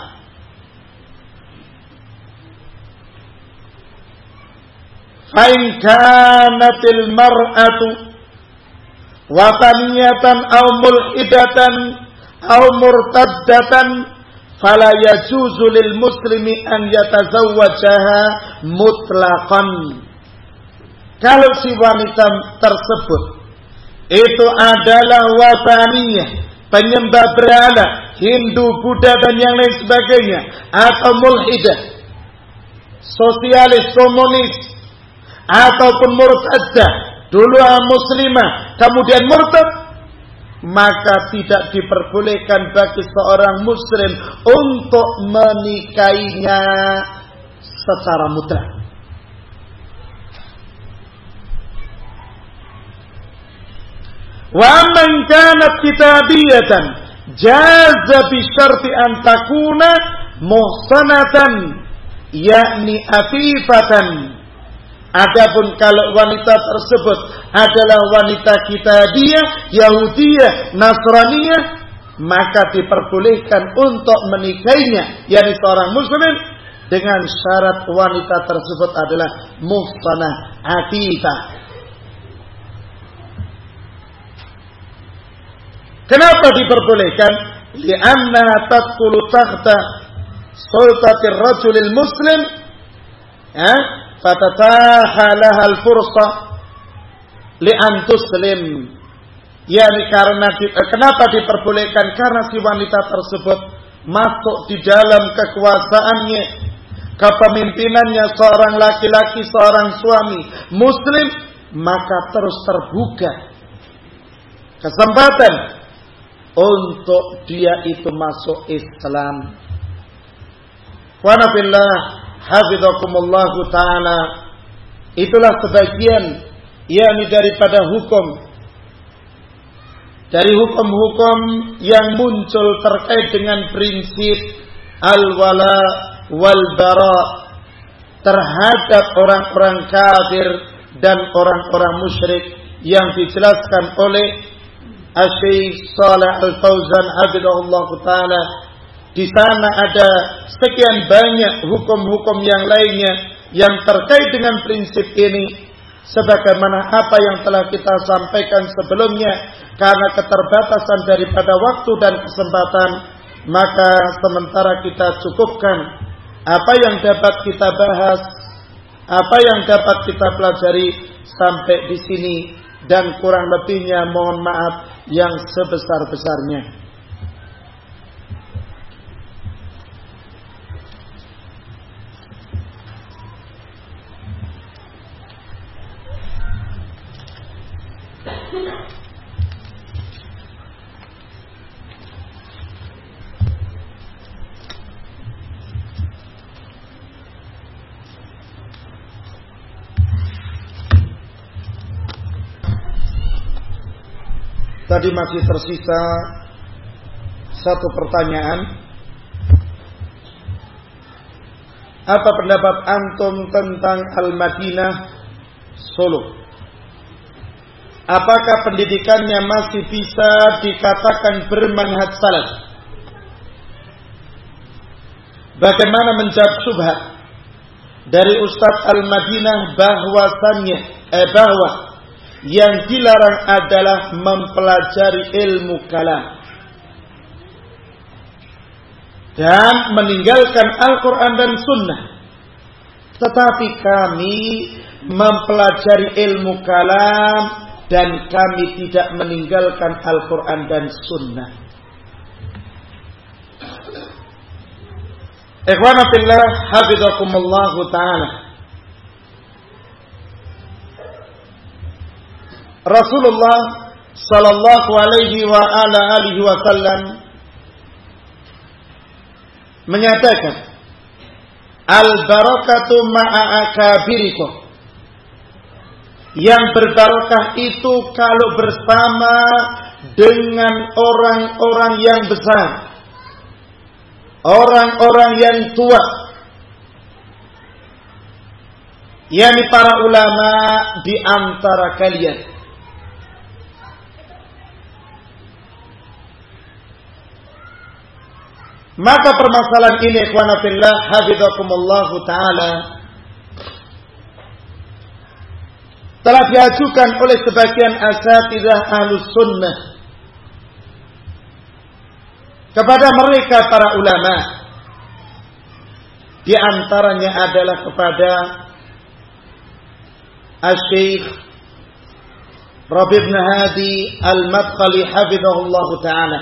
Fa in kanatil mar'atu wataniyatan aw mulhidatan aw murtaddatan fala yajuzu lil muslimi an yatazawwajaha mutlaqan. Kalau si wanita tersebut itu adalah wataniyah, penyembah berhala, Hindu, Buddha dan yang lain sebagainya, atau mulhidah, sosialis, komunis, ataupun murtaddah, dulu muslimah, kemudian murtad, maka tidak diperbolehkan bagi seorang muslim untuk menikahinya secara mutlak. Wa man kanat kitabiyatan jaza bi syarti an takuna muhsanatan yakni afifatan. Adapun kalau wanita tersebut adalah wanita kitabiyah, Yahudiyah, Nasraniyah, maka diperbolehkan untuk menikahinya, yakni seorang muslim, dengan syarat wanita tersebut adalah muhsanah, afifah. Kenapa diperbolehkan? Li'anna tadkhulu takhta sultatir rajulil muslim, fatataha lahal fursa li'an tuslim. Yani karena kenapa diperbolehkan? Karena si wanita tersebut masuk di dalam kekuasaannya, kepemimpinannya seorang laki-laki, seorang suami muslim, maka terus terbuka kesempatan untuk dia itu masuk Islam. Wa nafillah hafizakumullahu ta'ala. Itulah sebagian yakni daripada hukum, dari hukum-hukum yang muncul terkait dengan prinsip al-wala wal bara terhadap orang-orang kafir dan orang-orang musyrik yang dijelaskan oleh Asy-Syaikh Shalih Al-Fauzan hafizahullah taala. Di sana ada sekian banyak hukum-hukum yang lainnya yang terkait dengan prinsip ini, sebagaimana apa yang telah kita sampaikan sebelumnya. Karena keterbatasan daripada waktu dan kesempatan, maka sementara kita cukupkan apa yang dapat kita bahas, apa yang dapat kita pelajari sampai di sini, dan kurang lebihnya mohon maaf yang sebesar-besarnya. Tadi masih tersisa satu pertanyaan. Apa pendapat antum tentang Al-Madinah Solo? Apakah pendidikannya masih bisa dikatakan bermanhaj salaf? Bagaimana menjawab syubhat dari Ustadz Al-Madinah bahwa yang dilarang adalah mempelajari ilmu kalam dan meninggalkan Al-Quran dan Sunnah. Tetapi kami mempelajari ilmu kalam dan kami tidak meninggalkan Al-Quran dan Sunnah. Ikhwana fillah hafizakumullahu ta'ala. Rasulullah sallallahu alaihi wa ala alihi wasallam menyatakan, al-barakatu ma'a akabirikum. Yang berbarakah itu kalau bersama dengan orang-orang yang besar, orang-orang yang tua, yakni para ulama di antara kalian. Maka permasalahan ini ikhwana fillah hafizakumullahu ta'ala telah diajukan oleh sebagian asatidzah Ahlus Sunnah kepada mereka para ulama. Di antaranya adalah kepada Asy-Syaikh Rabi' bin Hadi Al-Madkhali hafizahullah ta'ala.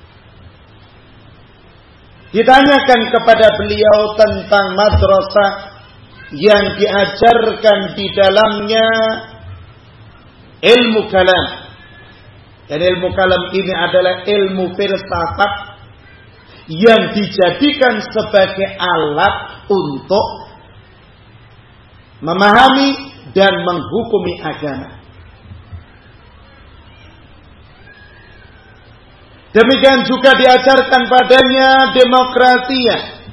Ditanyakan kepada beliau tentang madrasah yang diajarkan di dalamnya ilmu kalam. Dan ilmu kalam ini adalah ilmu filsafat yang dijadikan sebagai alat untuk memahami dan menghukumi agama. Demikian juga diajarkan padanya demokrasi.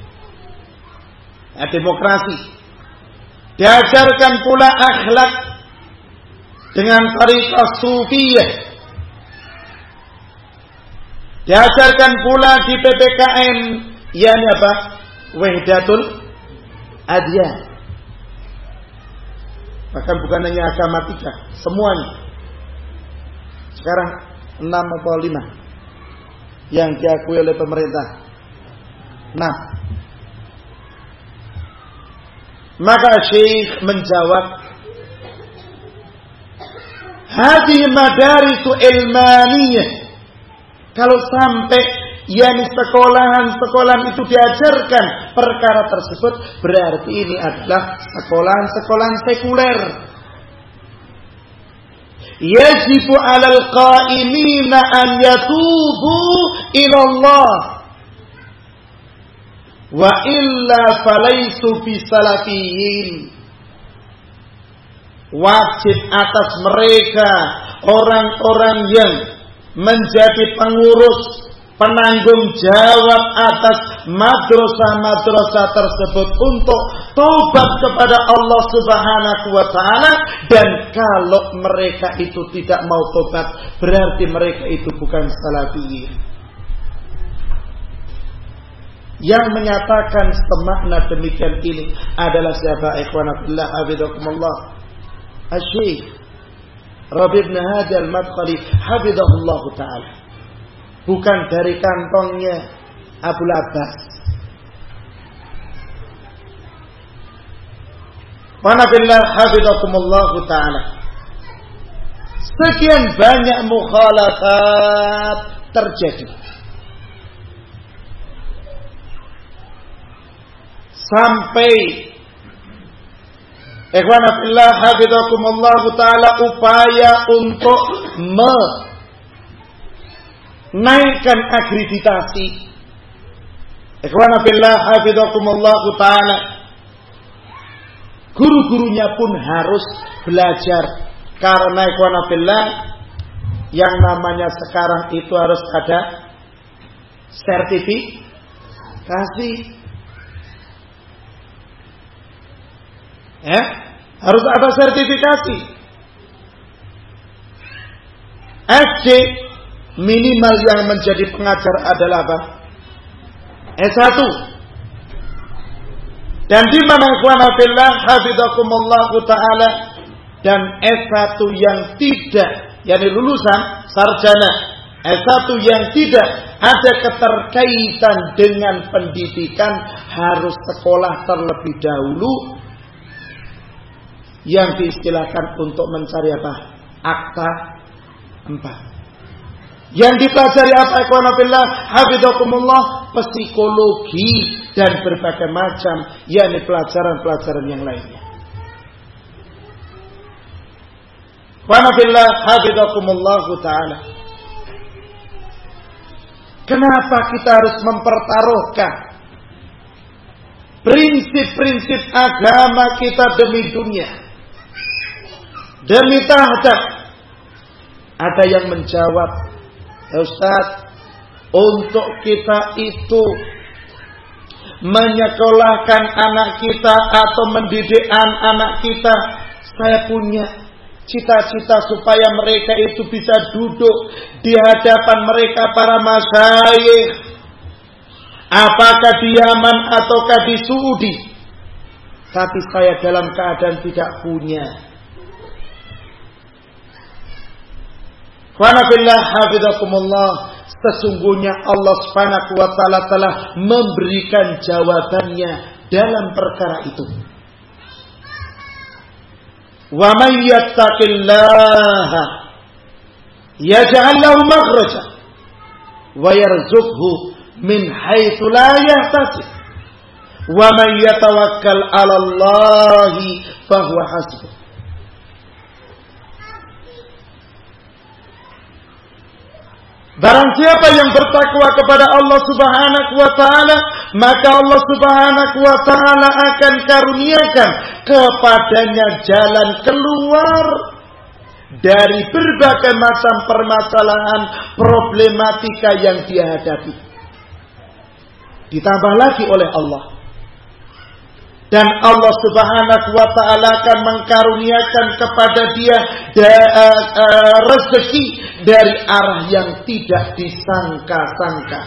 Diajarkan pula akhlak dengan tariqah sufiyah. Diajarkan pula di PPKM yang apa? Wahdatul Adyan. Bahkan bukan hanya agama 3, semuanya. Sekarang 6 atau 5 yang diakui oleh pemerintah. 6. Maka Syekh menjawab, hadhihi madarisu ilmaniyah. Kalau sampai sekolahan itu diajarkan perkara tersebut, berarti ini adalah sekolahan sekuler. Yajibu 'alal qa'imina an yatubu ila Allah wa illa falaisu bisalafiyin. Wajib atas mereka orang-orang yang menjadi pengurus, penanggung jawab atas madrasah-madrasah tersebut untuk taubat kepada Allah Subhanahu wa taala, dan kalau mereka itu tidak mau taubat berarti mereka itu bukan salafiyin. Yang menyatakan semakna demikian ini adalah siapa? Ikhwanillah hafizakumullah, Asy-Syaikh Rabi' bin Hadi Al-Madkhali hafizahullah ta'ala. Bukan dari kantongnya Abul Abbas. Wanabillah hafizakumullah ta'ala. Sekian banyak mukhalafat terjadi. Sampai ikhwana fillah hafizakumullah ta'ala upaya untuk menaikkan akreditasi. Ikhwana fillah hafizakumullah ta'ala, guru-gurunya pun harus belajar. Karena ikhwana fillah yang namanya sekarang itu harus ada sertifikasi. Harus ada sertifikasi. SD minimal yang menjadi pengajar adalah apa? S1. Dan di mana ikhwan fillah hafizakumullah taala, dan S1 yang tidak, yakni lulusan sarjana S1 yang tidak ada keterkaitan dengan pendidikan harus sekolah terlebih dahulu, yang diistilahkan untuk mencari apa? Akta 4. Yang dipelajari apa? Ikhwanillah hafizakumullah, psikologi dan berbagai macam, yakni pelajaran-pelajaran yang lainnya. Ikhwanillah hafizakumullah ta'ala. Kenapa kita harus mempertaruhkan prinsip-prinsip agama kita demi dunia, demi tahta? Ada yang menjawab, ya Ustaz, untuk kita itu menyekolahkan anak kita atau mendidik anak kita, saya punya cita-cita supaya mereka itu bisa duduk di hadapan mereka para masyayikh, apakah di Yaman ataukah di Saudi. Tapi saya dalam keadaan tidak punya. Wa billah hafizakumullah, sesungguhnya Allah Subhanahu wa taala telah memberikan jawabannya dalam perkara itu. Wa may yattaqillaha yaj'al lahu makhraja wa yarzuqhu min haitsu la yahtasib. Wa man yatawakkal 'ala Allahi fa huwa hasbuh. Barang siapa yang bertakwa kepada Allah Subhanahu wa taala, maka Allah Subhanahu wa taala akan karuniakan kepadanya jalan keluar dari berbagai macam permasalahan problematika yang dia hadapi. Ditambah lagi oleh Allah. Dan Allah Subhanahu wa taala akan mengkaruniakan kepada dia rezeki dari arah yang tidak disangka-sangka.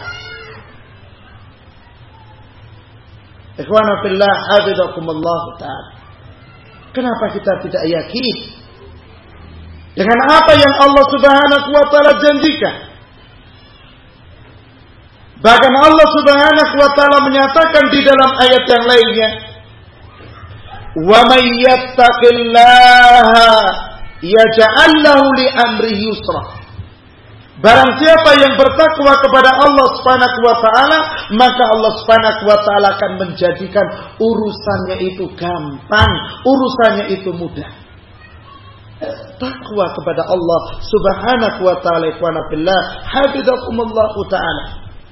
Ikhwana fillah hafizakumullah ta'ala. Kenapa kita tidak yakin dengan apa yang Allah Subhanahu wa taala janjikan? Bahkan Allah Subhanahu wa taala menyatakan di dalam ayat yang lainnya, "Wa may yattaqillaha yaj'al lahu li amrihi yusra." Barang siapa yang bertakwa kepada Allah Subhanahu wa taala, maka Allah Subhanahu wa taala akan menjadikan urusannya itu gampang, urusannya itu mudah. Takwa kepada Allah Subhanahu wa taala, ikhwana fillah, hafizakumullah taala.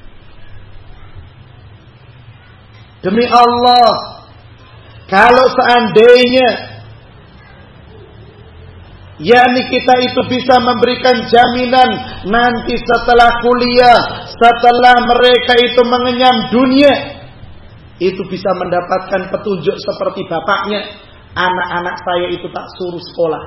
Demi Allah, kalau seandainya yakni kita itu bisa memberikan jaminan nanti setelah kuliah, setelah mereka itu mengenyam dunia, itu bisa mendapatkan petunjuk seperti bapaknya. Anak-anak saya itu tak suruh sekolah,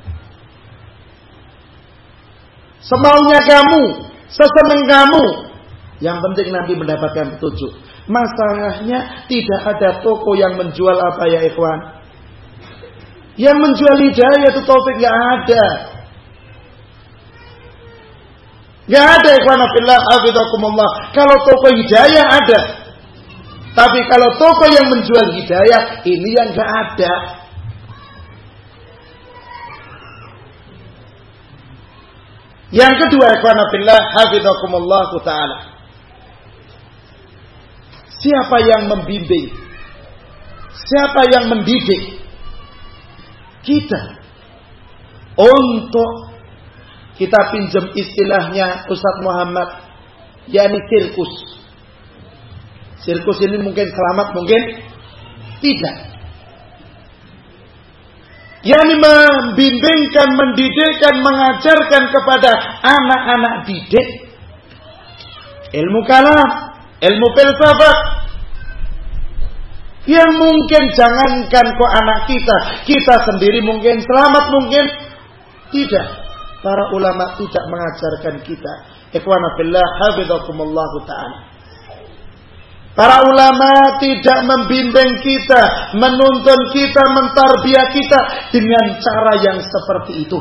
semaunya kamu, seseneng kamu, yang penting nanti mendapatkan petunjuk. Masalahnya tidak ada toko yang menjual apa ya ikhwan? Yang menjual hidayah itu taufik gak ada. Gak ada ikhwan fillah hafizakumullah. Kalau toko hidayah ada. Tapi kalau toko yang menjual hidayah, ini yang gak ada. Yang kedua ikhwan fillah hafizakumullah ta'ala. Siapa yang membimbing? Siapa yang mendidik kita untuk, kita pinjam istilahnya Ustaz Muhammad, yakni sirkus. Sirkus ini mungkin selamat, mungkin tidak. Yakni membimbingkan, mendidikkan, mengajarkan kepada anak-anak didik ilmu kalam, ilmu filsafat, yang mungkin jangankan kok anak kita sendiri mungkin selamat, mungkin tidak. Para ulama tidak mengajarkan kita. Ikhwana fillah hafizakumullah ta'ala. Para ulama tidak membimbing kita, menuntun kita, mentarbiyah kita dengan cara yang seperti itu.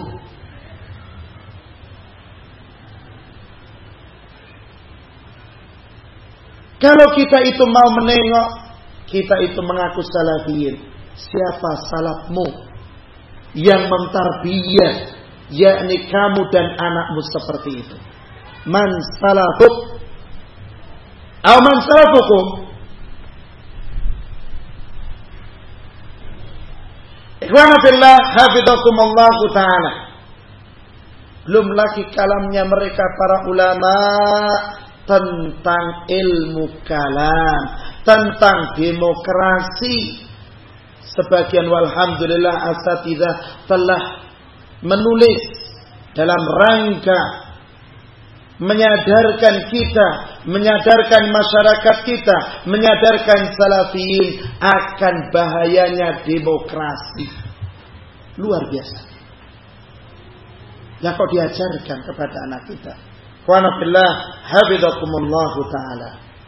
Kalau kita itu mau menengok, kita itu mengaku salafiyin, siapa salafmu yang mentarbiyah, yakni kamu dan anakmu seperti itu? Man salafuk atau man salafukum? Ikhwana fillah hafizakumullah ta'ala. Belum lagi kalamnya mereka para ulama tentang ilmu kalam, tentang demokrasi. Sebagian walhamdulillah asatidzah telah menulis dalam rangka menyadarkan kita, menyadarkan masyarakat kita, menyadarkan salafiyin akan bahayanya demokrasi. Luar biasa. Ya kok diajarkan kepada anak kita. Wa nafillah hafizakumullahu ta'ala.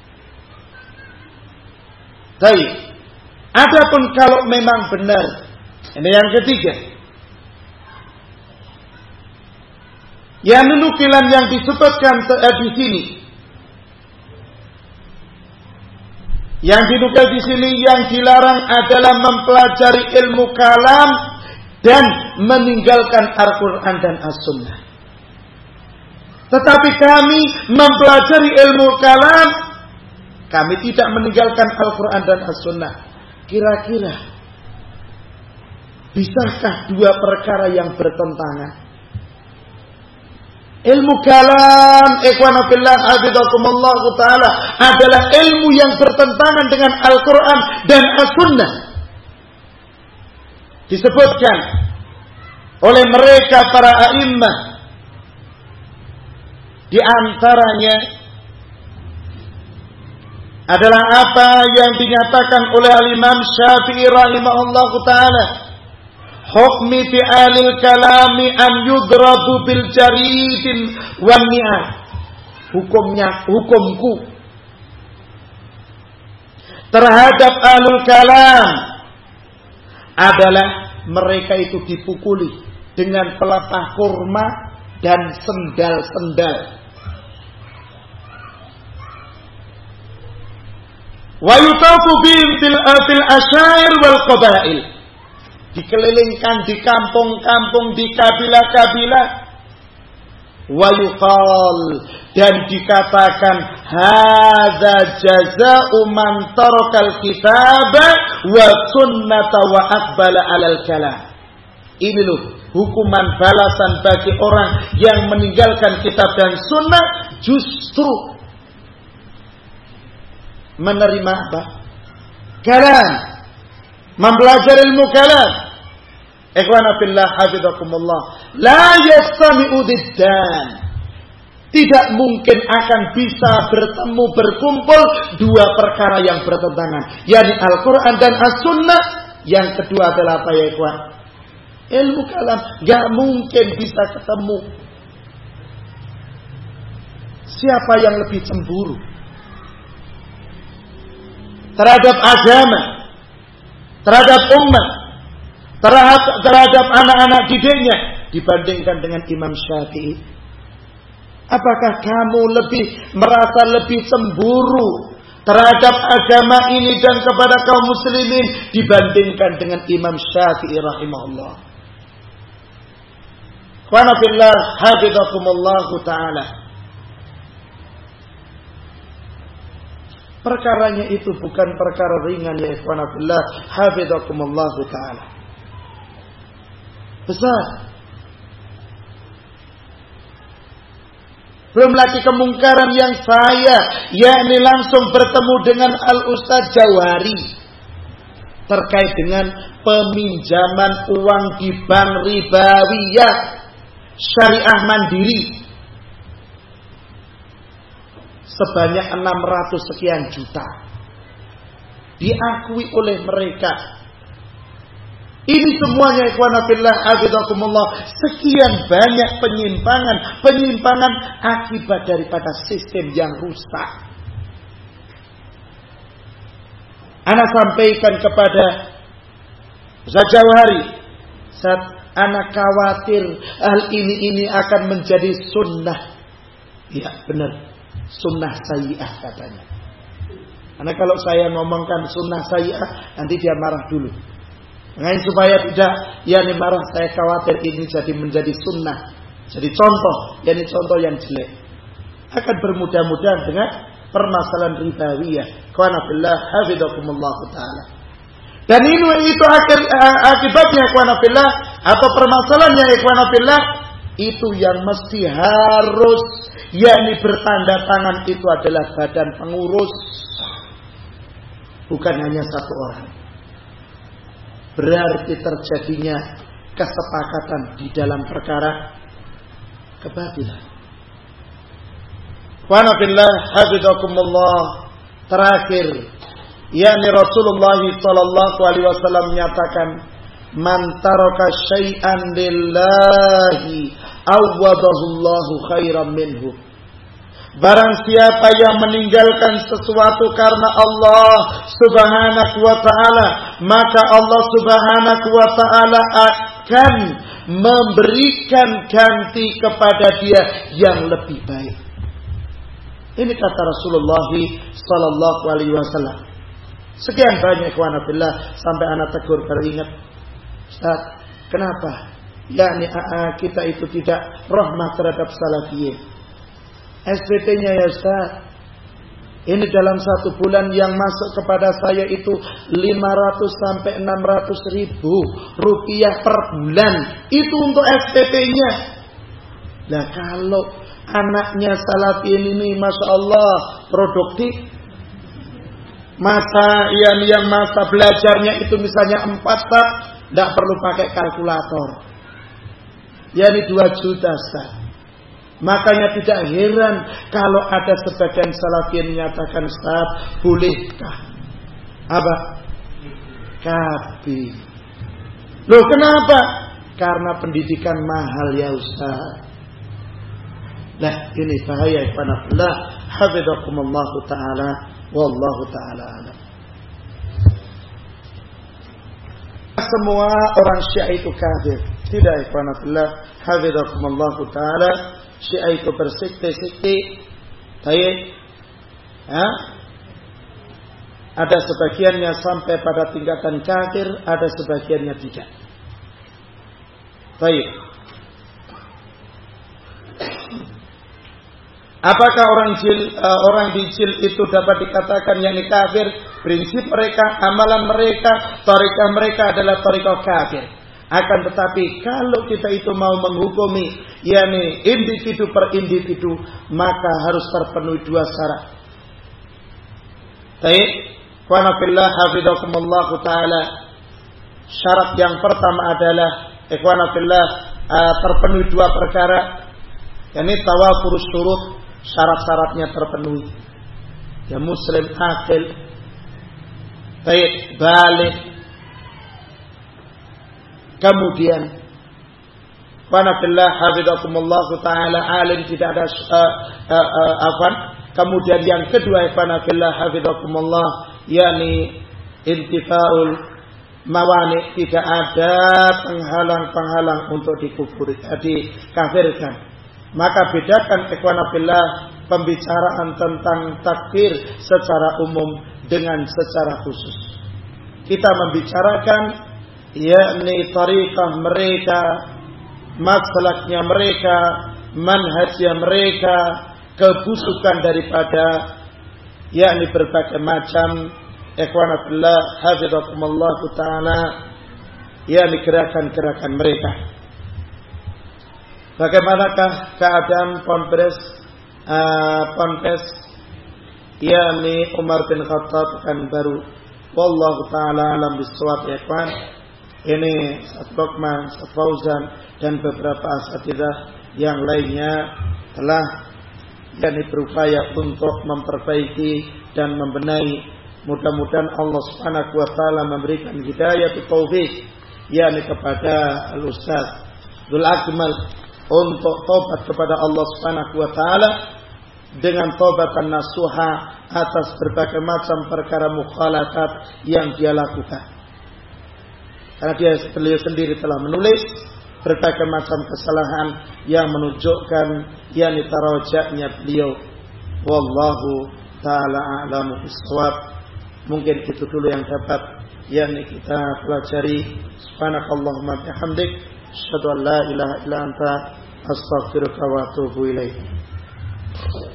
Baik. Adapun kalau memang benar, ini yang ketiga, Yang nukilan yang disebutkan di sini, yang dinukil di sini yang dilarang adalah mempelajari ilmu kalam dan meninggalkan Al-Quran dan As-Sunnah. Tetapi kami mempelajari ilmu kalam, kami tidak meninggalkan Al-Quran dan As-Sunnah. Kira-kira bisakah dua perkara yang bertentangan? Ilmu kalam, ikhwan fillah, hafizakumullah taala, adalah ilmu yang bertentangan dengan Al-Quran dan As-Sunnah. Disebutkan oleh mereka para a'immah, di antaranya adalah apa yang dinyatakan oleh Al-Imam Syafi'i rahimahullah taala, hukmi fi alil kalami an yudrabu bil jaridin wan ni'am. Hukumku terhadap alul kalam adalah mereka itu dipukuli dengan pelepah kurma dan sendal-sendal. Wa yutafu bihim fil asyair wal qabail. Dikelilingkan di kampung-kampung, di kabilah-kabilah. Wa yuqal, dan dikatakan hadza jazaa'u man tarakal kitaba wa sunnata wa aqbala 'alal kalam. Ini loh hukuman balasan bagi orang yang meninggalkan kitab dan sunnah, justru menerima apa? Kalam, mempelajari ilmu kalam. Ikhwana fillah, hafizakumullah, la yastami'u diddan. Tidak mungkin akan bisa bertemu, berkumpul dua perkara yang bertentangan, yakni Al-Quran dan As-Sunnah. Yang kedua adalah apa ya ikhwan? Ilmu kalam. Gak mungkin bisa ketemu. Siapa yang lebih cemburu terhadap agama, terhadap umat, terhadap anak-anak didiknya dibandingkan dengan Imam Syafi'i? Apakah kamu merasa lebih cemburu terhadap agama ini dan kepada kaum muslimin dibandingkan dengan Imam Syafi'i rahimahullah? Qana fillah, hafizakumullah ta'ala. Perkaranya itu bukan perkara ringan ya ikhwana fillah, hafizakumullah ta'ala. Besar. Belum lagi kemungkaran yang yakni langsung bertemu dengan Al-Ustaz Jawari terkait dengan peminjaman uang di bank ribawiyah syariah mandiri sebanyak 600 sekian juta. Diakui oleh mereka. Ini semuanya ikhwana fillah, hafizakumullah, sekian banyak penyimpangan akibat daripada sistem yang rusak. Ana sampaikan kepada Ustaz Jawari, saat ana khawatir hal ini akan menjadi sunnah. Ya benar, sunnah sayyi'ah katanya. Karena kalau saya ngomongkan sunnah sayyi'ah, nanti dia marah dulu. Nah, supaya tidak marah, saya khawatir ini menjadi sunnah, jadi contoh, contoh yang jelek. Akan bermudah-mudahan dengan permasalahan ribawiyah. Qana fillah, hafizakumullah ta'ala. Dan itu akibatnya ikhwana fillah, atau permasalahannya ikhwana fillah, itu yang mesti harus bertanda tangan itu adalah badan pengurus, bukan hanya satu orang. Berarti terjadinya kesepakatan di dalam perkara kebatilan. Qana fillah, hafizakumullah. Terakhir, Rasulullah sallallahu alaihi wasallam menyatakan, man taraka syai'an lillahi awwadahullahu khairan minhu. Barang siapa yang meninggalkan sesuatu karena Allah subhanahu wa ta'ala, maka Allah subhanahu wa ta'ala akan memberikan ganti kepada dia yang lebih baik. Ini kata Rasulullah sallallahu alaihi wasallam. Sekian banyak ikhwan fillah sampai anak tegur beringat, Ustaz, kenapa kita itu tidak rahmat terhadap salafiyin? SPP-nya ya Ustaz, ini dalam 1 bulan yang masuk kepada saya itu 500 sampai 600 ribu rupiah per bulan. Itu untuk SPP-nya. Nah kalau anaknya salafiyin ini Masya Allah produktif, masa yang masa belajarnya itu misalnya 4 tahun, tidak perlu pakai kalkulator. Yani 2 juta Ustaz. Makanya tidak heran kalau ada sebagian salafiyin menyatakan, Ustaz, bolehkah apa? Kabi. Loh kenapa? Karena pendidikan mahal ya Ustaz. Nah ini bahaya ikhwanallah. Hafizakumullah ta'ala. Wallahu ta'ala alam. Semua orang Syiah itu kafir. Tidak ikhwanallah. Hafizakumullah ta'ala. Syiah itu bersekte-sekte. Baik. Ada sebagiannya sampai pada tingkatan kafir, ada sebagiannya tidak. Baik. Apakah orang bijil itu dapat dikatakan yakni kafir? Prinsip mereka, amalan mereka, thariqah mereka adalah thariqah kafir. Akan tetapi kalau kita itu mau menghukumi yakni individu per individu, maka harus terpenuhi 2 syarat. Baik, wa nafillah hafizakumullah taala. Syarat yang pertama adalah ikhwana fillah terpenuhi 2 perkara. yakni tawafurus syurut, syarat-syaratnya terpenuhi. Ya muslim akil, baik balik. Kemudian Fanafillah hafizakumullah ta'ala alim, tidak ada Kemudian yang kedua Fanafillah hafizakumullah, yakni intifaul mawani, tidak ada penghalang-penghalang untuk dikafirkan. Maka bedakan ikhwanafillah pembicaraan tentang takfir secara umum dengan secara khusus. Kita membicarakan yakni tariqah mereka, masalahnya mereka, manhajnya mereka, kebusukan daripada yakni berbagai macam ikhwanatullah hafizakumullah ta'ala yakni gerakan-gerakan mereka. Bagaimanakah keadaan ponpes yakni Umar bin Khattab kan baru? Wallahu ta'ala alam bisawab ya ikhwan. Ini Ustaz Luqman, Ustaz Fauzan dan beberapa asatidzah yang lainnya telah yakni berupaya untuk memperbaiki dan membenahi. Mudah-mudahan Allah Subhanahu wa taala memberikan hidayah taufik yakni kepada Al-Ustaz Dzul Akmal untuk tobat kepada Allah Subhanahu wa taala dengan taubatan nasuha atas berbagai macam perkara mukhalafat yang dia lakukan. Karena beliau sendiri telah menulis berbagai macam kesalahan yang menunjukkan yakni tarajaknya beliau. Wallahu ta'ala a'lamu bissawab. Mungkin itu dulu yang dapat yakni kita pelajari. Subhanakallahumma bihamdik, asyhadu an la ilaha illa anta, astaghfiruka wa atubu ilaik.